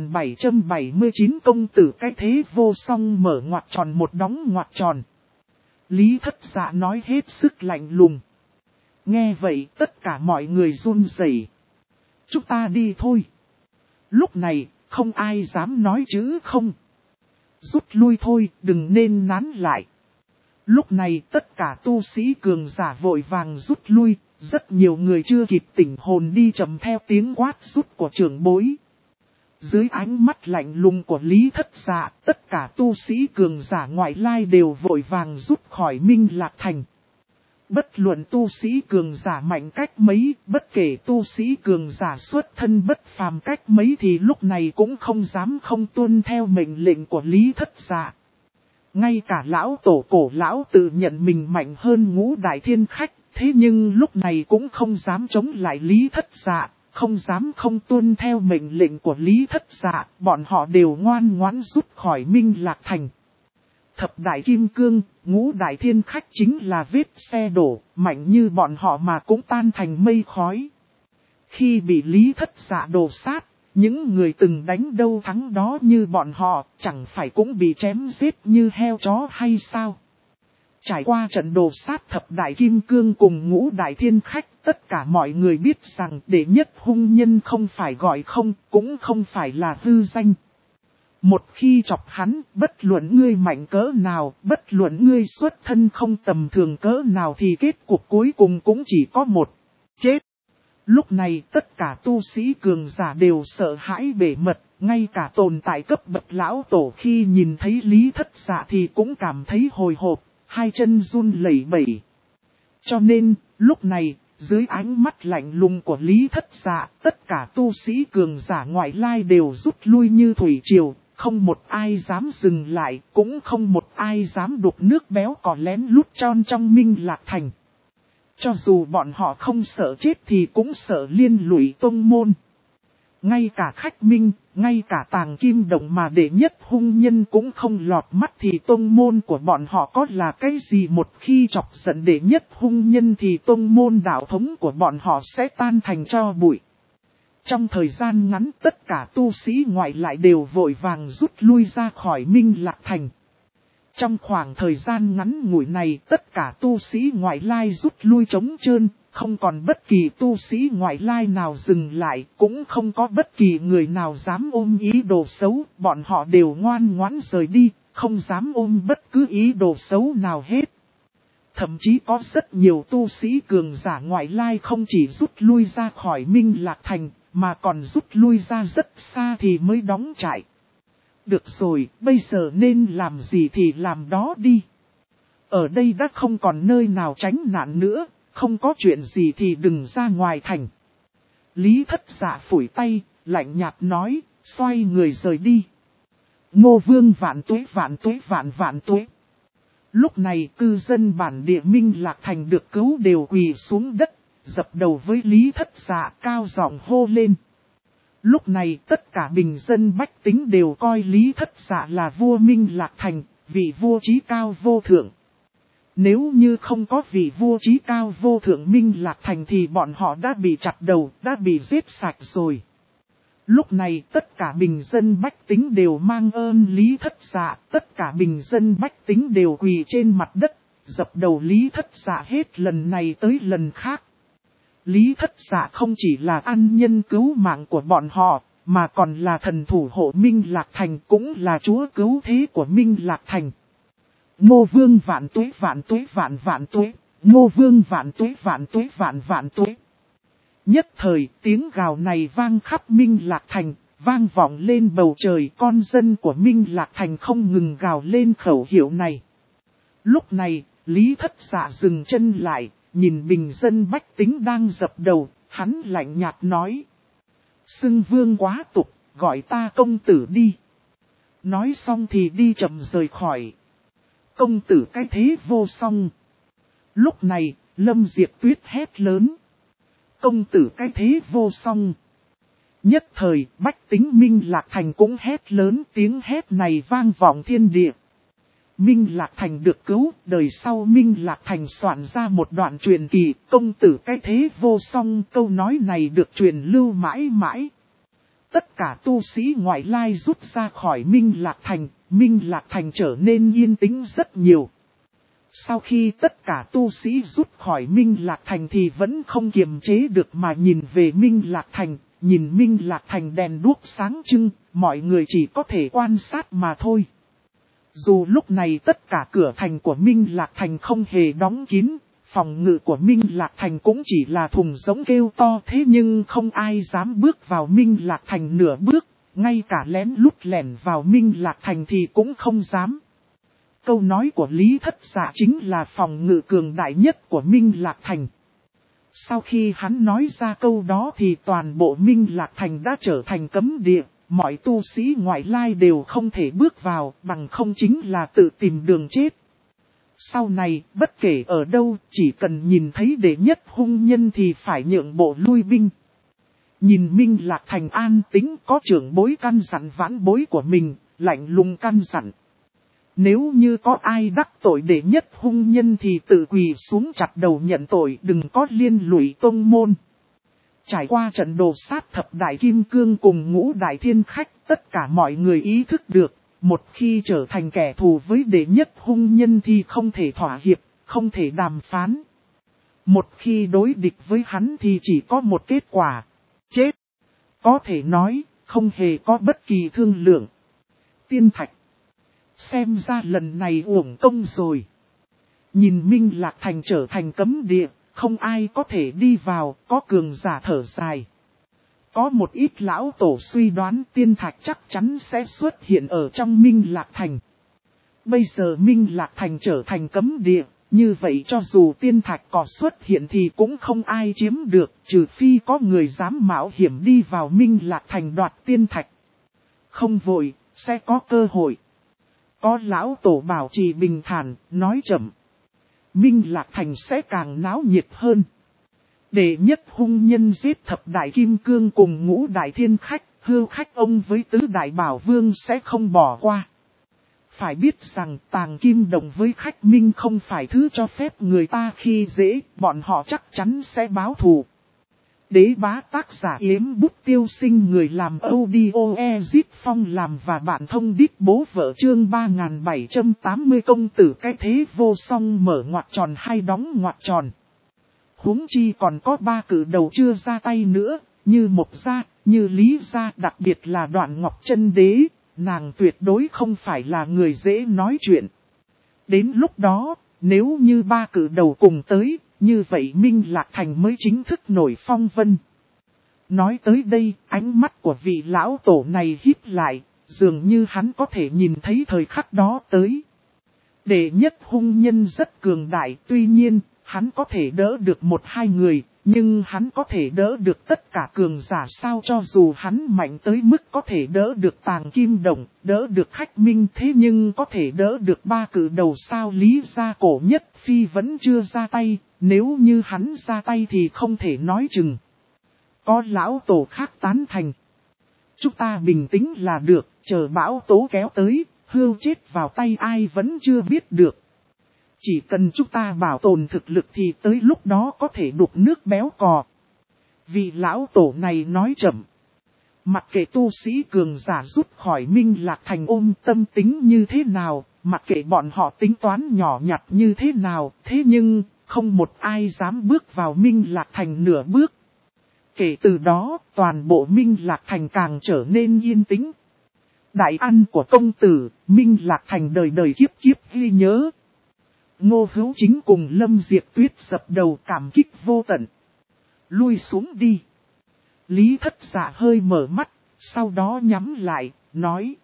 3779 công tử cái thế vô song mở ngoặc tròn một đóng ngoặc tròn. Lý Thất Dạ nói hết sức lạnh lùng. Nghe vậy tất cả mọi người run rẩy. Chúng ta đi thôi. Lúc này không ai dám nói chữ không. Rút lui thôi, đừng nên nán lại. Lúc này tất cả tu sĩ cường giả vội vàng rút lui, rất nhiều người chưa kịp tỉnh hồn đi chậm theo tiếng quát rút của trưởng bối. Dưới ánh mắt lạnh lùng của Lý Thất Dạ, tất cả tu sĩ cường giả ngoại lai đều vội vàng rút khỏi Minh Lạc Thành. Bất luận tu sĩ cường giả mạnh cách mấy, bất kể tu sĩ cường giả xuất thân bất phàm cách mấy thì lúc này cũng không dám không tuân theo mệnh lệnh của Lý Thất Dạ. Ngay cả lão tổ cổ lão tự nhận mình mạnh hơn Ngũ Đại Thiên Khách, thế nhưng lúc này cũng không dám chống lại Lý Thất Dạ, không dám không tuân theo mệnh lệnh của Lý Thất Dạ, bọn họ đều ngoan ngoãn rút khỏi Minh Lạc Thành. Thập Đại Kim Cương, Ngũ Đại Thiên Khách chính là vết xe đổ, mạnh như bọn họ mà cũng tan thành mây khói. Khi bị Lý Thất Dạ đổ sát, những người từng đánh đâu thắng đó như bọn họ, chẳng phải cũng bị chém giết như heo chó hay sao? Trải qua trận đồ sát Thập Đại Kim Cương cùng Ngũ Đại Thiên Khách, tất cả mọi người biết rằng đệ nhất hung nhân không phải gọi không, cũng không phải là hư danh. Một khi chọc hắn, bất luận ngươi mạnh cỡ nào, bất luận ngươi xuất thân không tầm thường cỡ nào thì kết cục cuối cùng cũng chỉ có một, chết. Lúc này tất cả tu sĩ cường giả đều sợ hãi bể mật, ngay cả tồn tại cấp bậc lão tổ khi nhìn thấy Lý Thất Dạ thì cũng cảm thấy hồi hộp, hai chân run lẩy bẩy. Cho nên, lúc này, dưới ánh mắt lạnh lùng của Lý Thất Dạ, tất cả tu sĩ cường giả ngoại lai đều rút lui như thủy triều, không một ai dám dừng lại, cũng không một ai dám đục nước béo cò lén lút tròn trong Minh Lạc Thành. Cho dù bọn họ không sợ chết thì cũng sợ liên lụy tông môn. Ngay cả khách minh, ngay cả Tàng Kim Động mà đệ nhất hung nhân cũng không lọt mắt thì tông môn của bọn họ có là cái gì, một khi chọc giận đệ nhất hung nhân thì tông môn đạo thống của bọn họ sẽ tan thành tro bụi. Trong thời gian ngắn tất cả tu sĩ ngoại lại đều vội vàng rút lui ra khỏi Minh Lạc Thành. Trong khoảng thời gian ngắn ngủi này tất cả tu sĩ ngoại lai rút lui trống trơn, không còn bất kỳ tu sĩ ngoại lai nào dừng lại, cũng không có bất kỳ người nào dám ôm ý đồ xấu, bọn họ đều ngoan ngoãn rời đi, không dám ôm bất cứ ý đồ xấu nào hết. Thậm chí có rất nhiều tu sĩ cường giả ngoại lai không chỉ rút lui ra khỏi Minh Lạc Thành, mà còn rút lui ra rất xa thì mới đóng trại. Được rồi, bây giờ nên làm gì thì làm đó đi. Ở đây đã không còn nơi nào tránh nạn nữa, không có chuyện gì thì đừng ra ngoài thành. Lý Thất Dạ phủi tay, lạnh nhạt nói, xoay người rời đi. Ngô Vương vạn tuế vạn tuế. Lúc này cư dân bản địa Minh Lạc Thành được cứu đều quỳ xuống đất, dập đầu với Lý Thất Dạ cao giọng hô lên. Lúc này tất cả bình dân bách tính đều coi Lý Thất Dạ là vua Minh Lạc Thành, vị vua chí cao vô thượng. Nếu như không có vị vua chí cao vô thượng Minh Lạc Thành thì bọn họ đã bị chặt đầu, đã bị giết sạch rồi. Lúc này tất cả bình dân bách tính đều mang ơn Lý Thất Dạ, tất cả bình dân bách tính đều quỳ trên mặt đất, dập đầu Lý Thất Dạ hết lần này tới lần khác. Lý Thất Dạ không chỉ là ân nhân cứu mạng của bọn họ, mà còn là thần thủ hộ Minh Lạc Thành, cũng là chúa cứu thế của Minh Lạc Thành. Ngô Vương vạn tuế vạn tuế, Ngô Vương vạn tuế vạn tuế. Nhất thời tiếng gào này vang khắp Minh Lạc Thành, vang vọng lên bầu trời, con dân của Minh Lạc Thành không ngừng gào lên khẩu hiệu này. Lúc này, Lý Thất Dạ dừng chân lại, nhìn bình dân bách tính đang dập đầu, hắn lạnh nhạt nói. Xưng vương quá tục, gọi ta công tử đi. Nói xong thì đi chậm rời khỏi. Công tử cái thế vô song. Lúc này, Lâm Diệp Tuyết hét lớn. Công tử cái thế vô song. Nhất thời, bách tính Minh Lạc Thành cũng hét lớn, tiếng hét này vang vọng thiên địa. Minh Lạc Thành được cứu, đời sau Minh Lạc Thành soạn ra một đoạn truyền kỳ, công tử cái thế vô song, câu nói này được truyền lưu mãi mãi. Tất cả tu sĩ ngoại lai rút ra khỏi Minh Lạc Thành trở nên yên tĩnh rất nhiều. Sau khi tất cả tu sĩ rút khỏi Minh Lạc Thành thì vẫn không kiềm chế được mà nhìn về Minh Lạc Thành, nhìn Minh Lạc Thành đèn đuốc sáng trưng, mọi người chỉ có thể quan sát mà thôi. Dù lúc này tất cả cửa thành của Minh Lạc Thành không hề đóng kín, phòng ngự của Minh Lạc Thành cũng chỉ là thùng giống kêu to, thế nhưng không ai dám bước vào Minh Lạc Thành nửa bước, ngay cả lén lút lẻn vào Minh Lạc Thành thì cũng không dám. Câu nói của Lý Thất Dạ chính là phòng ngự cường đại nhất của Minh Lạc Thành. Sau khi hắn nói ra câu đó thì toàn bộ Minh Lạc Thành đã trở thành cấm địa. Mọi tu sĩ ngoại lai đều không thể bước vào, bằng không chính là tự tìm đường chết. Sau này, bất kể ở đâu, chỉ cần nhìn thấy đệ nhất hung nhân thì phải nhượng bộ lui binh. Nhìn Minh Lạc Thành an tĩnh, có trưởng bối căn dặn vãn bối của mình, lạnh lùng căn dặn. Nếu như có ai đắc tội đệ nhất hung nhân thì tự quỳ xuống chặt đầu nhận tội, đừng có liên lụy tông môn. Trải qua trận đồ sát thập đại kim cương cùng ngũ đại thiên khách, tất cả mọi người ý thức được, một khi trở thành kẻ thù với đệ nhất hung nhân thì không thể thỏa hiệp, không thể đàm phán. Một khi đối địch với hắn thì chỉ có một kết quả, chết. Có thể nói, không hề có bất kỳ thương lượng. Tiên Thạch, xem ra lần này uổng công rồi. Nhìn Minh Lạc Thành trở thành cấm địa. Không ai có thể đi vào, có cường giả thở dài. Có một ít lão tổ suy đoán tiên thạch chắc chắn sẽ xuất hiện ở trong Minh Lạc Thành. Bây giờ Minh Lạc Thành trở thành cấm địa, Như vậy cho dù tiên thạch có xuất hiện thì cũng không ai chiếm được, trừ phi có người dám mạo hiểm đi vào Minh Lạc Thành đoạt tiên thạch. Không vội, sẽ có cơ hội. Có lão tổ bảo trì bình thản, nói chậm. Minh Lạc Thành sẽ càng náo nhiệt hơn. Đệ nhất hung nhân giết thập đại kim cương cùng ngũ đại thiên khách, hưu khách ông với tứ đại bảo vương sẽ không bỏ qua. Phải biết rằng tàng kim đồng với khách minh không phải thứ cho phép người ta khi dễ, bọn họ chắc chắn sẽ báo thù. Đế bá tác giả Yếm Bút Tiêu Sinh, người làm audio Ezit Phong làm và bạn thông đít bố vợ chương 3780 công tử cái thế vô song mở ngoặc tròn hay đóng ngoặc tròn. Huống chi còn có 3 cử đầu chưa ra tay nữa, như Mộc Gia, như Lý Gia, đặc biệt là Đoạn Ngọc Chân Đế, nàng tuyệt đối không phải là người dễ nói chuyện. Đến lúc đó, nếu như 3 cử đầu cùng tới, như vậy Minh Lạc Thành mới chính thức nổi phong vân. Nói tới đây, ánh mắt của vị lão tổ này híp lại, dường như hắn có thể nhìn thấy thời khắc đó tới. Đệ nhất hung nhân rất cường đại, tuy nhiên, hắn có thể đỡ được 1-2 người, nhưng hắn có thể đỡ được tất cả cường giả sao, cho dù hắn mạnh tới mức có thể đỡ được tàng kim đồng, đỡ được khách minh, thế nhưng có thể đỡ được 3 cử đầu sao. Lý Gia Cổ Nhất Phi vẫn chưa ra tay, nếu như hắn ra tay thì không thể nói chừng. Có lão tổ khác tán thành. Chúng ta bình tĩnh là được, chờ bão tố kéo tới, hươu chết vào tay ai vẫn chưa biết được. Chỉ cần chúng ta bảo tồn thực lực thì tới lúc đó có thể đục nước béo cò. Vị lão tổ này nói chậm. Mặc kệ tu sĩ cường giả rút khỏi Minh Lạc Thành ôm tâm tính như thế nào, mặc kệ bọn họ tính toán nhỏ nhặt như thế nào, thế nhưng không một ai dám bước vào Minh Lạc Thành nửa bước. Kể từ đó, toàn bộ Minh Lạc Thành càng trở nên yên tĩnh. Đại ăn của công tử, Minh Lạc Thành đời đời kiếp kiếp ghi nhớ. Ngô Hữu Chính cùng Lâm Diệp Tuyết dập đầu cảm kích vô tận. Lui xuống đi. Lý Thất Dạ hơi mở mắt, sau đó nhắm lại, nói.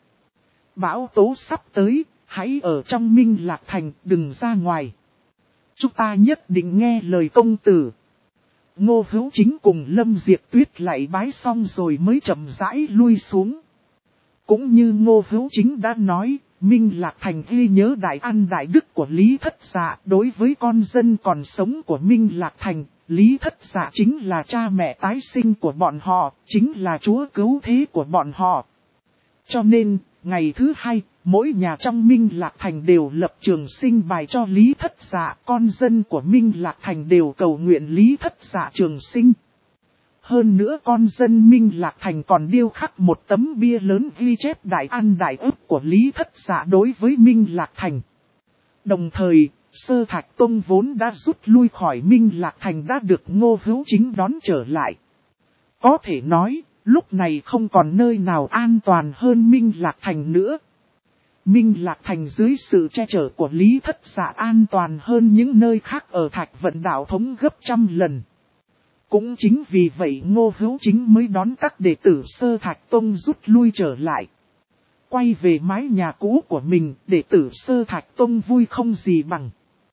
Bão tố sắp tới, hãy ở trong Minh Lạc Thành, đừng ra ngoài. Chúng ta nhất định nghe lời công tử. Ngô Hữu Chính cùng Lâm Diệp Tuyết lại bái xong rồi mới chậm rãi lui xuống. Cũng như Ngô Hữu Chính đã nói, Minh Lạc Thành ghi nhớ đại ăn đại đức của Lý Thất Dạ. Đối với con dân còn sống của Minh Lạc Thành, Lý Thất Dạ chính là cha mẹ tái sinh của bọn họ, chính là chúa cứu thế của bọn họ. Cho nên, ngày thứ 2, mỗi nhà trong Minh Lạc Thành đều lập trường sinh bài cho Lý Thất Dạ. Con dân của Minh Lạc Thành đều cầu nguyện Lý Thất Dạ trường sinh. Hơn nữa con dân Minh Lạc Thành còn điêu khắc một tấm bia lớn ghi chép đại ăn đại ức của Lý Thất Dạ đối với Minh Lạc Thành. Đồng thời, Sơ Thạch Tông vốn đã rút lui khỏi Minh Lạc Thành đã được Ngô Hữu Chính đón trở lại. Có thể nói, lúc này không còn nơi nào an toàn hơn Minh Lạc Thành nữa. Minh Lạc Thành dưới sự che chở của Lý Thất Dạ an toàn hơn những nơi khác ở Thạch Vận Đạo Thống gấp trăm lần. Cũng chính vì vậy Ngô Hữu Chính mới đón các đệ tử Sơ Thạch Tông rút lui trở lại. Quay về mái nhà cũ của mình, đệ tử Sơ Thạch Tông vui không gì bằng.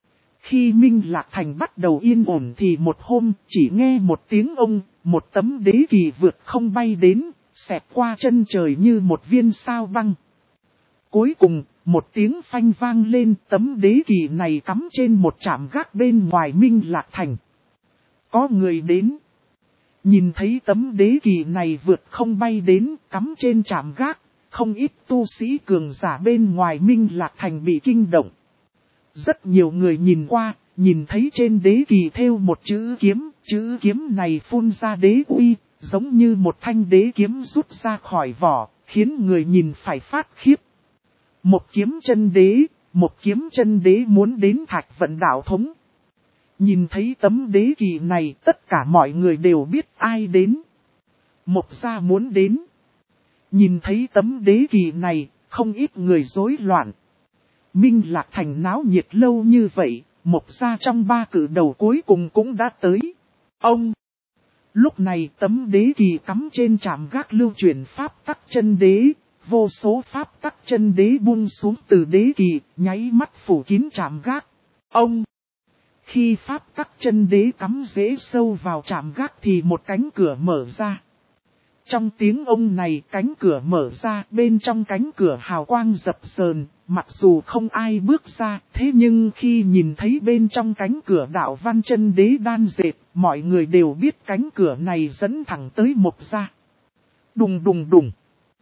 Khi Minh Lạc Thành bắt đầu yên ổn thì một hôm chỉ nghe một tiếng ông, một tấm đế kỳ vượt không bay đến, xẹt qua chân trời như một viên sao băng. Cuối cùng, một tiếng phanh vang lên, tấm đế kỳ này cắm trên một trạm gác bên ngoài Minh Lạc Thành. Có người đến. Nhìn thấy tấm đế kỳ này vượt không bay đến, cắm trên trạm gác, không ít tu sĩ cường giả bên ngoài Minh Lạc Thành bị kinh động. Rất nhiều người nhìn qua, nhìn thấy trên đế kỳ thêu một chữ kiếm này phun ra đế uy, giống như một thanh đế kiếm rút ra khỏi vỏ, khiến người nhìn phải phát khiếp. Một kiếm chân đế muốn đến Thạch Vận Đạo Thống. Nhìn thấy tấm đế kỳ này, tất cả mọi người đều biết ai đến. Mộc Gia muốn đến. Nhìn thấy tấm đế kỳ này, không ít người rối loạn. Minh Lạc Thành náo nhiệt lâu như vậy, Mộc Gia trong 3 cử đầu cuối cùng cũng đã tới. Ông! Lúc này tấm đế kỳ cắm trên trạm gác lưu truyền pháp tắc chân đế, vô số pháp tắc chân đế buông xuống từ đế kỳ, nháy mắt phủ kín trạm gác. Ông! Khi pháp tắc chân đế cắm rễ sâu vào trạm gác thì một cánh cửa mở ra. Trong tiếng ông này cánh cửa mở ra, bên trong cánh cửa hào quang dập dờn, mặc dù không ai bước ra, thế nhưng khi nhìn thấy bên trong cánh cửa đạo văn chân đế đan dệt, mọi người đều biết cánh cửa này dẫn thẳng tới Mộc gia. Đùng đùng đùng.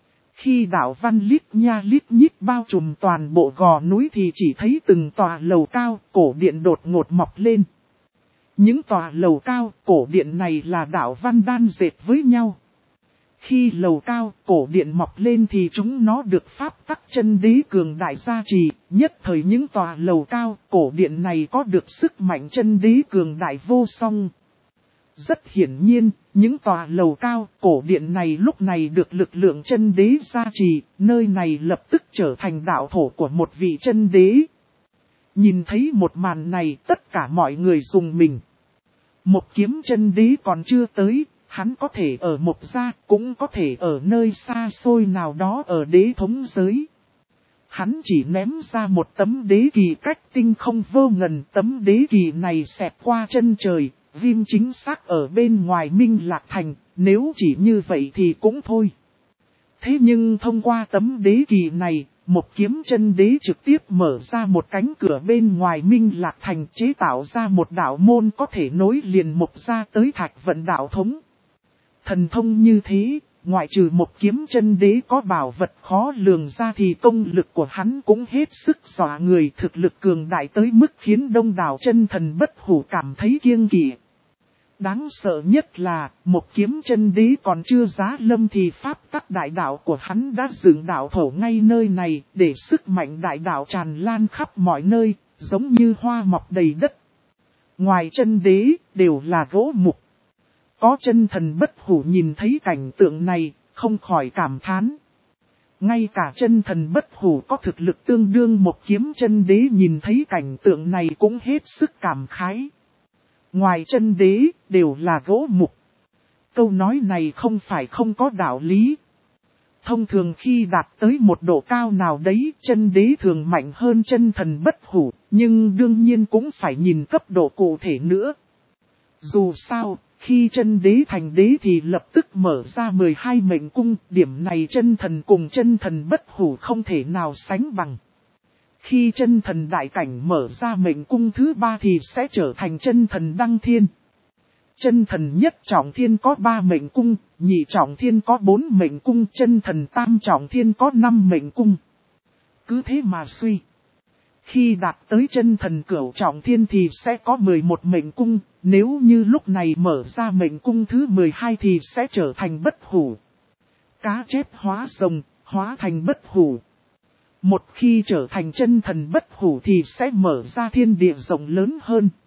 Khi đạo văn lít nha lít nhít bao trùm toàn bộ gò núi thì chỉ thấy từng tòa lầu cao, cổ điện đột ngột mọc lên. Những tòa lầu cao, cổ điện này là đạo văn đan dệt với nhau. Khi lầu cao, cổ điện mọc lên thì chúng nó được pháp tắc chân đế cường đại gia trì, nhất thời những tòa lầu cao, cổ điện này có được sức mạnh chân đế cường đại vô song. Rất hiển nhiên, những tòa lầu cao, cổ điện này lúc này được lực lượng chân đế gia trì, nơi này lập tức trở thành đạo thổ của một vị chân đế. Nhìn thấy một màn này, tất cả mọi người rùng mình. Một kiếm chân đế còn chưa tới. Hắn có thể ở Mộc gia, cũng có thể ở nơi xa xôi nào đó ở đế thống giới. Hắn chỉ ném ra một tấm đế kỳ cách tinh không vô ngần, tấm đế kỳ này xẹt qua chân trời, ghim chính xác ở bên ngoài Minh Lạc Thành, nếu chỉ như vậy thì cũng thôi. Thế nhưng thông qua tấm đế kỳ này, một kiếm chân đế trực tiếp mở ra một cánh cửa bên ngoài Minh Lạc Thành, chế tạo ra một đạo môn có thể nối liền Mộc gia tới Thạch Vận đạo thống. Thần thông như thế, ngoại trừ một kiếm chân đế có bảo vật khó lường ra thì công lực của hắn cũng hết sức dọa người, thực lực cường đại tới mức khiến đông đảo chân thần bất hủ cảm thấy kiêng kỵ. Đáng sợ nhất là, một kiếm chân đế còn chưa giá lâm thì pháp tắc đại đạo của hắn đã dựng đạo thổ ngay nơi này, để sức mạnh đại đạo tràn lan khắp mọi nơi, giống như hoa mọc đầy đất. Ngoài chân đế, đều là gỗ mục. Có chân thần bất hủ nhìn thấy cảnh tượng này, không khỏi cảm thán. Ngay cả chân thần bất hủ có thực lực tương đương một kiếm chân đế nhìn thấy cảnh tượng này cũng hết sức cảm khái. Ngoài chân đế, đều là gỗ mục. Câu nói này không phải không có đạo lý. Thông thường khi đạt tới một độ cao nào đấy, chân đế thường mạnh hơn chân thần bất hủ, nhưng đương nhiên cũng phải nhìn cấp độ cụ thể nữa. Dù sao, khi chân đế thành đế thì lập tức mở ra 12 mệnh cung, điểm này chân thần cùng chân thần bất hủ không thể nào sánh bằng. Khi chân thần đại cảnh mở ra mệnh cung thứ 3 thì sẽ trở thành chân thần đăng thiên. Chân thần nhất trọng thiên có 3 mệnh cung, nhị trọng thiên có 4 mệnh cung, chân thần tam trọng thiên có 5 mệnh cung. Cứ thế mà suy. Khi đạt tới chân thần cửu trọng thiên thì sẽ có 11 mệnh cung, nếu như lúc này mở ra mệnh cung thứ 12 thì sẽ trở thành bất hủ. Cá chép hóa rồng, hóa thành bất hủ. Một khi trở thành chân thần bất hủ thì sẽ mở ra thiên địa rộng lớn hơn.